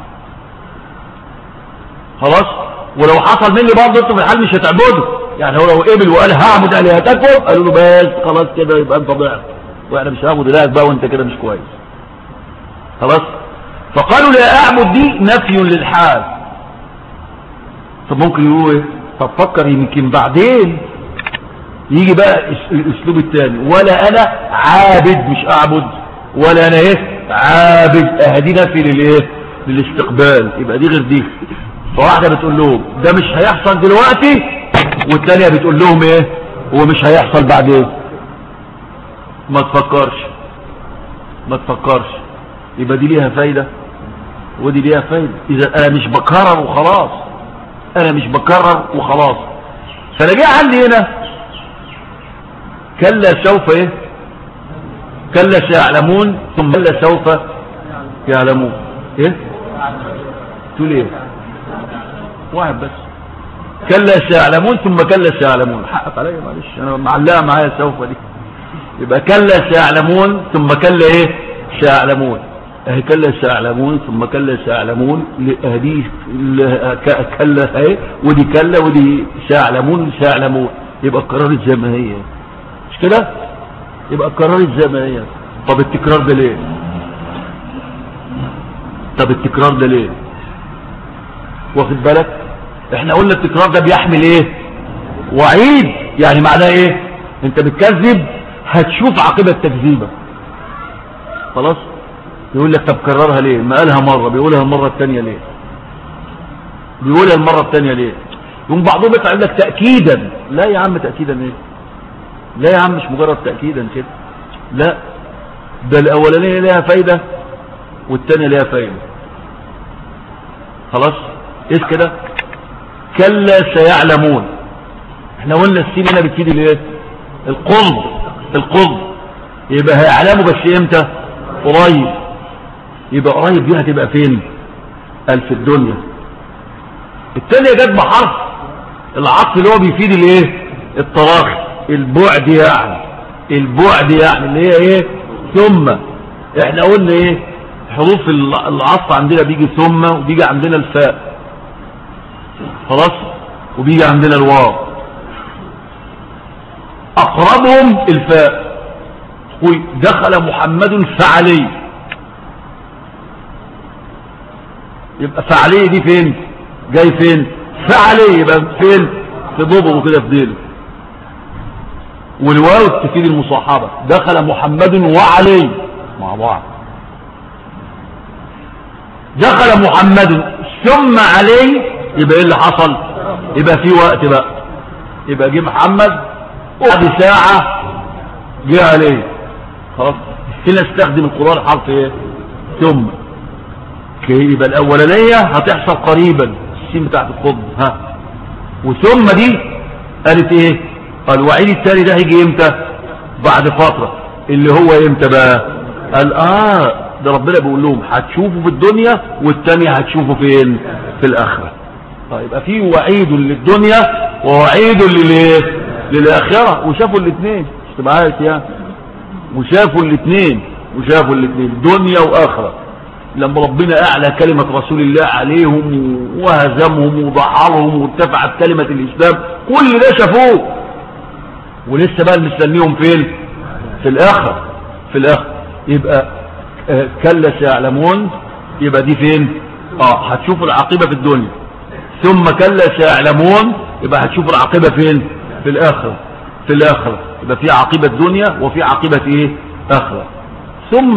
خلاص. ولو حصل مني برضه انتوا في الحال مش هتعبدوا. يعني هو لو قبل وقال هعبد الهتكم قالوا له بس خلاص كده يبقى انت ضعت واحنا مش هنعبد الهك بقى وانت كده مش كويس خلاص. فقالوا لا اعبد دي نفي للحال. طب ممكن يقولوا ايه؟ طب فكر يمكن بعدين يجي بقى الاسلوب الثاني، ولا انا عابد مش اعبد، ولا انا ايه عابد. اهدي نفي للايه للاستقبال، يبقى دي غير دي. فواحده بتقول لهم ده مش هيحصل دلوقتي، والثانيه بتقول لهم ايه ومش هيحصل بعدين. ما تفكرش ما تفكرش. يبقى دي ليها فايدة ودي ليها فايدة. اذا انا مش بكرر وخلاص، انا مش بكرر وخلاص. فانا جاي عندي هنا كلا سوف ايه كلا سيعلمون ثم كلا سوف يعلمون. ايه تقول ايه؟ واحد بس. كلا سيعلمون ثم كلا سيعلمون. حقك عليا معلش انا معلقه معايا سوف دي. يبقى كلا سيعلمون ثم كلا ايه سيعلمون. اهي كلا سيعلمون ثم كلا سيعلمون. هذه كلا اهي ودي كلا ودي سيعلمون سيعلمون. يبقى اتكررت زي ما هي مش كده؟ يبقى اتكررت زي ما هي. طب التكرار ده ليه؟ طب التكرار ده ليه؟ واخد بالك؟ احنا قلنا التكرار ده بيحمل ايه؟ وعيد. يعني معناه ايه؟ انت بتكذب هتشوف عاقبة تكذيبك خلاص. يقول لك طب كررها ليه؟ ما قالها مرة بيقولها المرة الثانية ليه؟ بيقولها المرة الثانية ليه؟ يقوم بعضهم يطلع يقول لك تأكيدا. لا يا عم تأكيدا ايه؟ لا يا عم مش مجرد تأكيدا كده، لا ده الاولانية ليها فايدة والثانية ليها فايدة خلاص. ايش كده؟ كلا سيعلمون. احنا قلنا السين هنا بتفيد الايه؟ القرب القرب. يبقى هيعلموا بس امتى؟ قريب. يبقى قريب دي هتبقى فين؟ قال في الدنيا. الثانيه جت بحرف العطف اللي هو بيفيد الايه؟ التراخي، البعد. يعني البعد يعني اللي هي ايه؟ ثم. احنا قلنا ايه؟ حروف العطف عندنا بيجي ثم وبيجي عندنا الفاء خلاص، وبيجي عندنا الواو. اقربهم الفاء. قل دخل محمد فعلي. يبقى فعلي دي فين؟ جاي فين؟ فعلي. يبقى فين؟ في ضبه كده في ديله. والواو تفيد المصاحبه. دخل محمد وعلي مع بعض. دخل محمد ثم علي. يبقى ايه اللي حصل؟ يبقى في وقت بقى. يبقى جه محمد وبعد ساعة جه عليه خلاص. هنا استخدم القرآن حرف ايه؟ ثم. يبقى الاولانية هتحصل قريبا السين بتاعت الخطب ها. وثم دي قالت ايه؟ قال وعيد التاني ده هيجي امتى؟ بعد فترة. اللي هو امتى بقى؟ قال اه ده ربنا بيقول لهم هتشوفوا في الدنيا والتانية هتشوفوا فين؟ في الآخرة. طيب يبقى في وعيد للدنيا ووعيد للايه؟ للآخرة، وشافوا الاثنين مش تبقى عايز يعني، وشافوا الاثنين وشافوا الاثنين دنيا وآخرة. لما ربنا أعلى كلمة رسول الله عليهم وهزمهم وضحرهم وارتفعت كلمة الإسلام، كل ده شافوه. ولسه بقى مستنيهم فين؟ في الآخرة. في الآخرة يبقى آه كلا سيعلمون، يبقى دي فين؟ اه هتشوفوا العاقبة في الدنيا، ثم كلا سيعلمون يبقى هتشوفوا العاقبة فين؟ في الآخرة. في الآخرة يبقى في عاقبة دنيا وفي عاقبة ايه؟ آخرة. ثم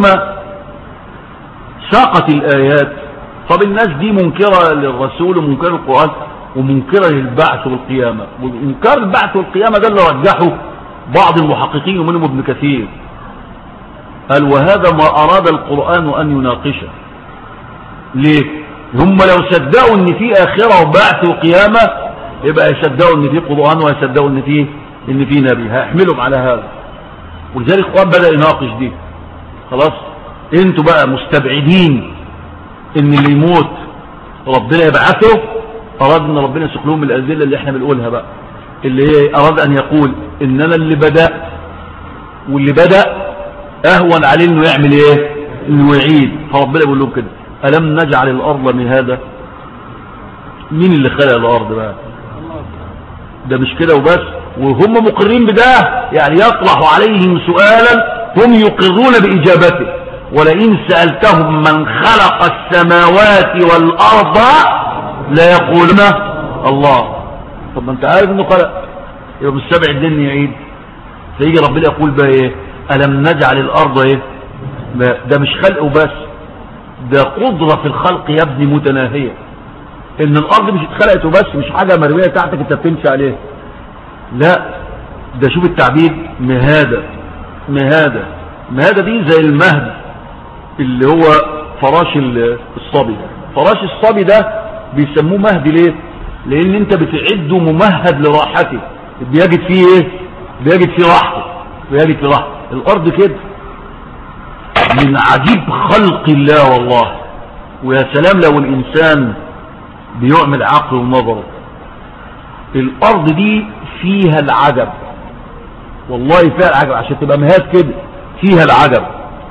ساقت الآيات. طب الناس دي منكرة للرسول ومنكرة القرآن ومنكرة للبعث والقيامة. ومنكر البعث والقيامة ده اللي رجحه بعض المحققين ومنهم ابن كثير، قال وهذا ما أراد القرآن أن يناقشه. ليه؟ هم لو صدقوا ان في آخرة وبعث وقيامة يبقى يصدقوا ان في قرآن ويصدقوا ان في ان في نبي، هيحملهم على هذا. ولذلك القرآن بدأ يناقش دي. خلاص انتوا بقى مستبعدين ان اللي يموت ربنا يبعثه. اراد ان ربنا يسوق لهم الادله اللي احنا بنقولها بقى، اللي هي اراد ان يقول ان انا اللي بدأ، واللي بدأ اهون عليه انه يعمل ايه؟ انه يعيد. فربنا بيقول لهم كده الم نجعل الارض مهادا. مين اللي خلق الارض بقى؟ ده مش كده وبس، وهم مقرين بده، يعني يطرح عليهم سؤالا هم يقرون باجابته. ولئن سألتهم من خلق السماوات والأرض لا يقولون الله. طب ما انت عارف انه خلق، يبقى مستبع الدين يعيد. فيجي ربنا يقول بقى ايه؟ ألم نجعل الأرض ايه؟ ده مش خلق وبس، ده قدرة في الخلق يا ابني متناهية. ان الأرض مش اتخلقت وبس، مش حاجة مرمية تحتك انت بتمشي عليها، لا ده شوف التعبير مهادة. مهادة مهادة دي زي المهد اللي هو فراش الصبي. فراش الصبي ده بيسموه مهد ليه؟ لان انت بتعده ممهد لراحته، بيجد فيه ايه؟ بيجد فيه راحته، بيجد فيه راحته. الارض كده من عجيب خلق الله والله. ويا سلام لو الانسان بيعمل عقله ونظره. الارض دي فيها العجب والله، فيها العجب. عشان تبقى مهاد كده فيها العجب.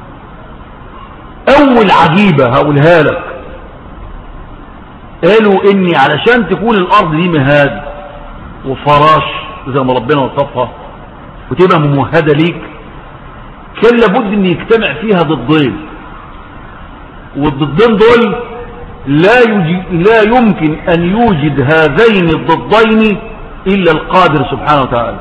اول عجيبة هقولها لك، قالوا اني علشان تكون الارض دي مهاد وفراش زي ما ربنا وصفها وتبقى ممهدة ليك، كان لابد ان يجتمع فيها ضدين، والضدين دول لا, لا يمكن ان يوجد هذين الضدين الا القادر سبحانه وتعالى.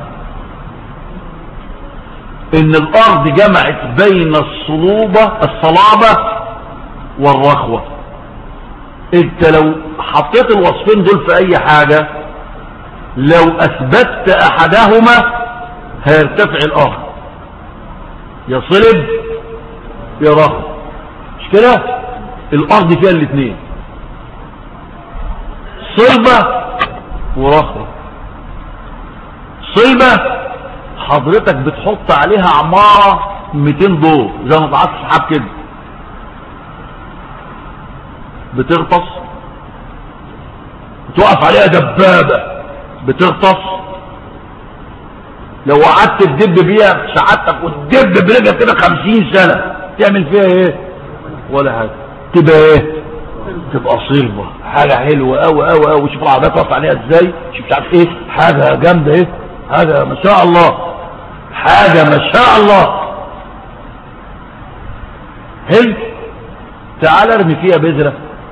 ان الارض جمعت بين الصلوبة الصلابة والرخوة. انت لو حطيت الوصفين دول في اي حاجة، لو اثبتت احدهما هيرتفع الاخر، يا صلب يا رخوة. مش كده؟ الارض فيها الاثنين، صلبة ورخوة. صلبة حضرتك بتحط عليها عمارة مئتين دور زي ما بعت سحاب كده، بتغطس، بتوقف عليها دبابة بتغطس. لو قعدت تدب بيها سعادتك وتدب برجلك كده خمسين سنة تعمل فيها ايه؟ ولا حاجة. تبقى ايه؟ تبقى صلبة، حاجة حلوة اوي اوي اوي. شوف العربية تقف عليها ازاي، شوف مش عارف ايه، حاجة جامدة ايه، حاجة ما شاء الله، حاجة ما شاء الله. حلو. تعال ارمي فيها بذرة،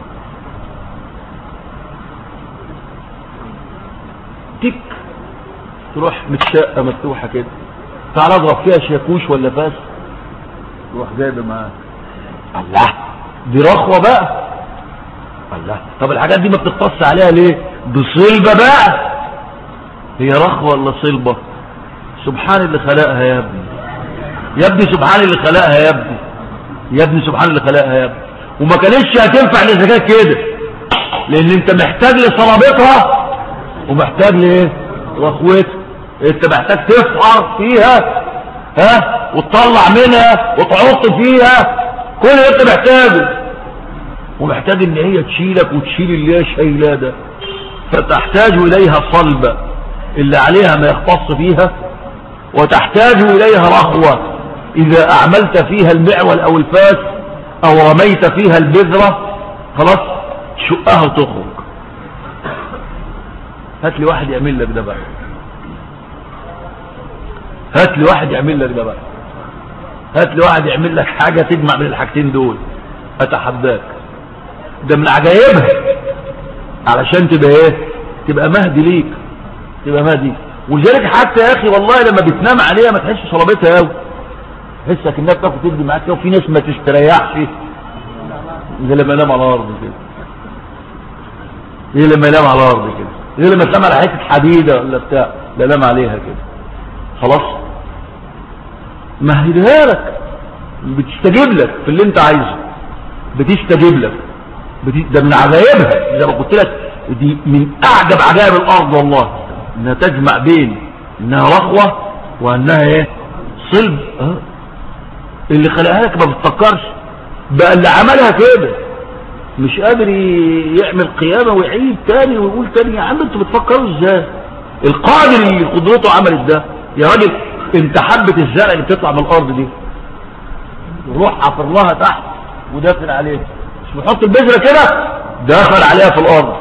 تك تروح متشقة مفتوحة كده. تعال اضرب فيها شاكوش ولا فاس، تروح جايبه معاه. الله، دي رخوة بقى. الله، طب الحاجات دي ما بتقتص عليها ليه؟ بصلبة بقى. هي رخوة ولا صلبة؟ سبحان اللي خلقها يا ابني، يا ابني سبحان اللي خلقها يا ابني، يا ابني سبحان اللي خلقها يا ابني. وما كانتش هتنفع للزكاة كده، لان انت محتاج لصلابتها ومحتاج لايه؟ رخوتها. انت محتاج تفحر فيها ها وتطلع منها وتعط فيها كل اللي انت محتاجه، ومحتاج ان هي تشيلك وتشيل اللي هي شايلاه ده، فتحتاج اليها صلبة اللي عليها ما يختص فيها، وتحتاج اليها رخوة اذا اعملت فيها المعول او الفاس او رميت فيها البذرة خلاص تشقها وتخرج. هات لي واحد يعمل لك ده بقى، هات لي واحد يعمل لك ده بقى، هات لي واحد يعمل لك حاجة تجمع بين الحاجتين دول، اتحداك. ده من عجائبها علشان تبقى ايه؟ تبقى مهدي ليك، تبقى مهدي. ولذلك حتى يا اخي والله لما بتنام عليها ما تحسش صلابتها قوي، تحسك انها بتاخد تدي معاك، وفي ناس ما تستريحش زي لما ينام على الارض كده، زي لما ينام على الارض كده، زي لما تنام على حته حديده ولا بتاع، لا نام عليها كده خلاص. مهدها لك، بتستجيب لك في اللي انت عايزه، بتستجيب لك. ده من عجائبها زي ما قلت لك، دي من اعجب عجائب الارض والله، انها تجمع بين انها رخوة وانها ايه؟ صلب. اه اللي خلقها لك ما بتفكرش بقى، اللي عملها كده مش قادر يعمل قيامة ويعيد تاني ويقول تاني. يا عم انتوا بتفكروا ازاي؟ القادر اللي قدرته عملت ده يا راجل، انت حبة الزرع اللي بتطلع من الارض دي روح حفر لها تحت ودافن عليها، مش بيحط البذرة كده دخل عليها في الارض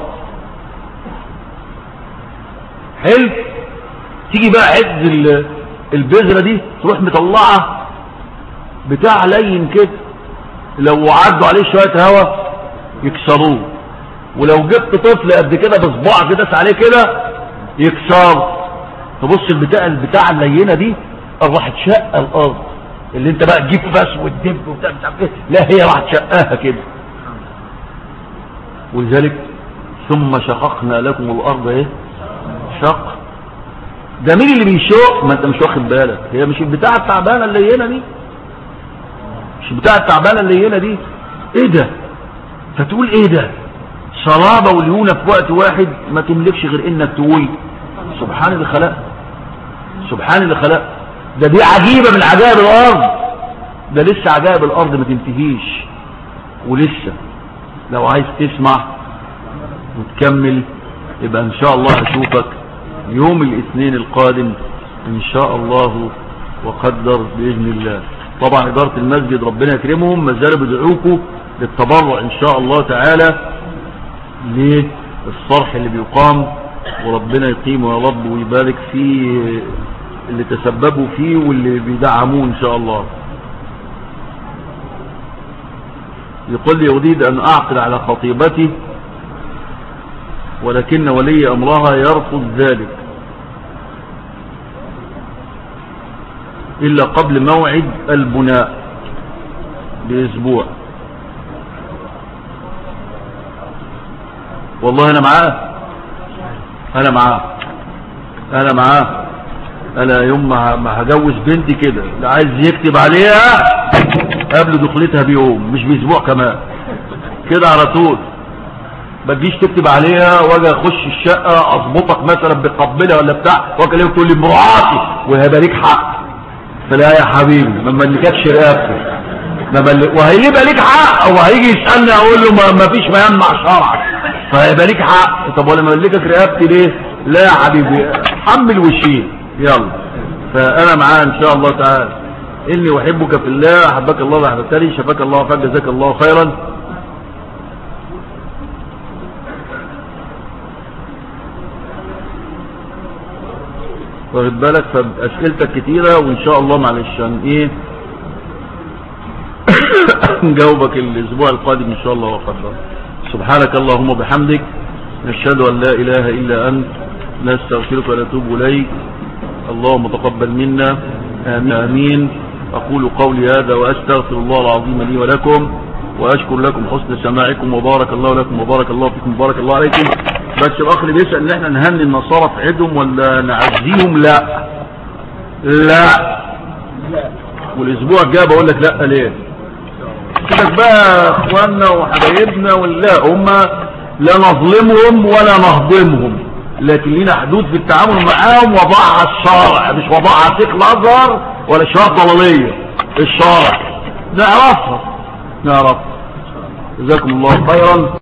حلو. تيجي بقى عد البذرة دي تروح مطلعة بتاع لين كده، لو عدوا عليه شوية هوا يكسروه، ولو جبت طفل قد كده بصباع كده داس عليه كده يكسر. تبص البتاع البتاع اللينة دي راحت شقة الارض، اللي انت بقى تجيب فاس وتدب وبتاع مش عارف ايه، لا هي راحت شقاها كده. ولذلك ثم شققنا لكم الارض ايه؟ شق. ده مين اللي بيشق؟ ما انت مش واخد بالك، هي مش البتاعه التعبانه اللينه دي، مش البتاعه التعبانه اللينه دي. ايه ده؟ فتقول ايه ده؟ صلابه وليونه في وقت واحد، ما تملكش غير انك تقول سبحان اللي خلق، سبحان اللي خلق. ده دي عجيبه من عجائب الارض، ده لسه عجائب الارض ما تنتهيش، ولسه لو عايز تسمع وتكمل يبقى ان شاء الله اشوفك يوم الاثنين القادم ان شاء الله وقدر باذن الله. طبعا اداره المسجد ربنا يكرمهم ما زالوا بيدعوكم للتبرع ان شاء الله تعالى للصرح اللي بيقام، وربنا يقيمه يا رب ويبارك في اللي تسببوا فيه واللي بيدعموه ان شاء الله. يقول لي أريد أن أعقد على خطيبتي ولكن ولي أمرها يرفض ذلك إلا قبل موعد البناء بأسبوع. والله أنا معاه، أنا معاه، أنا معاه. أنا يوم ما هجوز بنتي كده اللي عايز يكتب عليها قبل دخلتها بيوم مش باسبوع كمان كده على طول، ما تجيش تكتب عليها واجي اخش الشقه اظبطك مثلا بقبلها ولا بتاع واكلمك تقول لي مراتي وهيبقى ليك حق. فلا يا حبيبي ما ملككش رقبتك، وهيبقى ليك حق، او هيجي يسالني اقول له ما فيش ما يمنع شرعك فهيبقى ليك حق. طب ولا ملكك رقبتي ليه؟ لا يا حبيبي حمل وشيل يلا. فانا معاه ان شاء الله تعالى. إني أحبك في الله أحبك الله وأحببتني شفاك الله وفاك جزاك الله خيرا. واخد بالك؟ فأسئلتك كتيرة وإن شاء الله معلش عن إيه نجاوبك الأسبوع القادم إن شاء الله وقدر. سبحانك اللهم وبحمدك نشهد أن لا إله إلا أنت نستغفرك ونتوب إليك. اللهم تقبل منا آمين. أقول قولي هذا وأستغفر الله العظيم لي ولكم، وأشكر لكم حسن سماعكم، وبارك الله لكم وبارك الله فيكم وبارك الله عليكم. بس الأخ اللي بيسأل إن احنا نهني النصارى في عيدهم ولا نعزيهم، لا لا. والأسبوع الجاي بقول لك لا. ليه؟ كده بقى اخواننا وحبايبنا ولا هم لا نظلمهم ولا نهضمهم، لكن لنا حدود في التعامل معاهم وضعها الشارع، مش وضعها شيخ الازهر ولا شباب ضلاليه. الشارع نعرفها يا رب. جزاكم الله خيرا.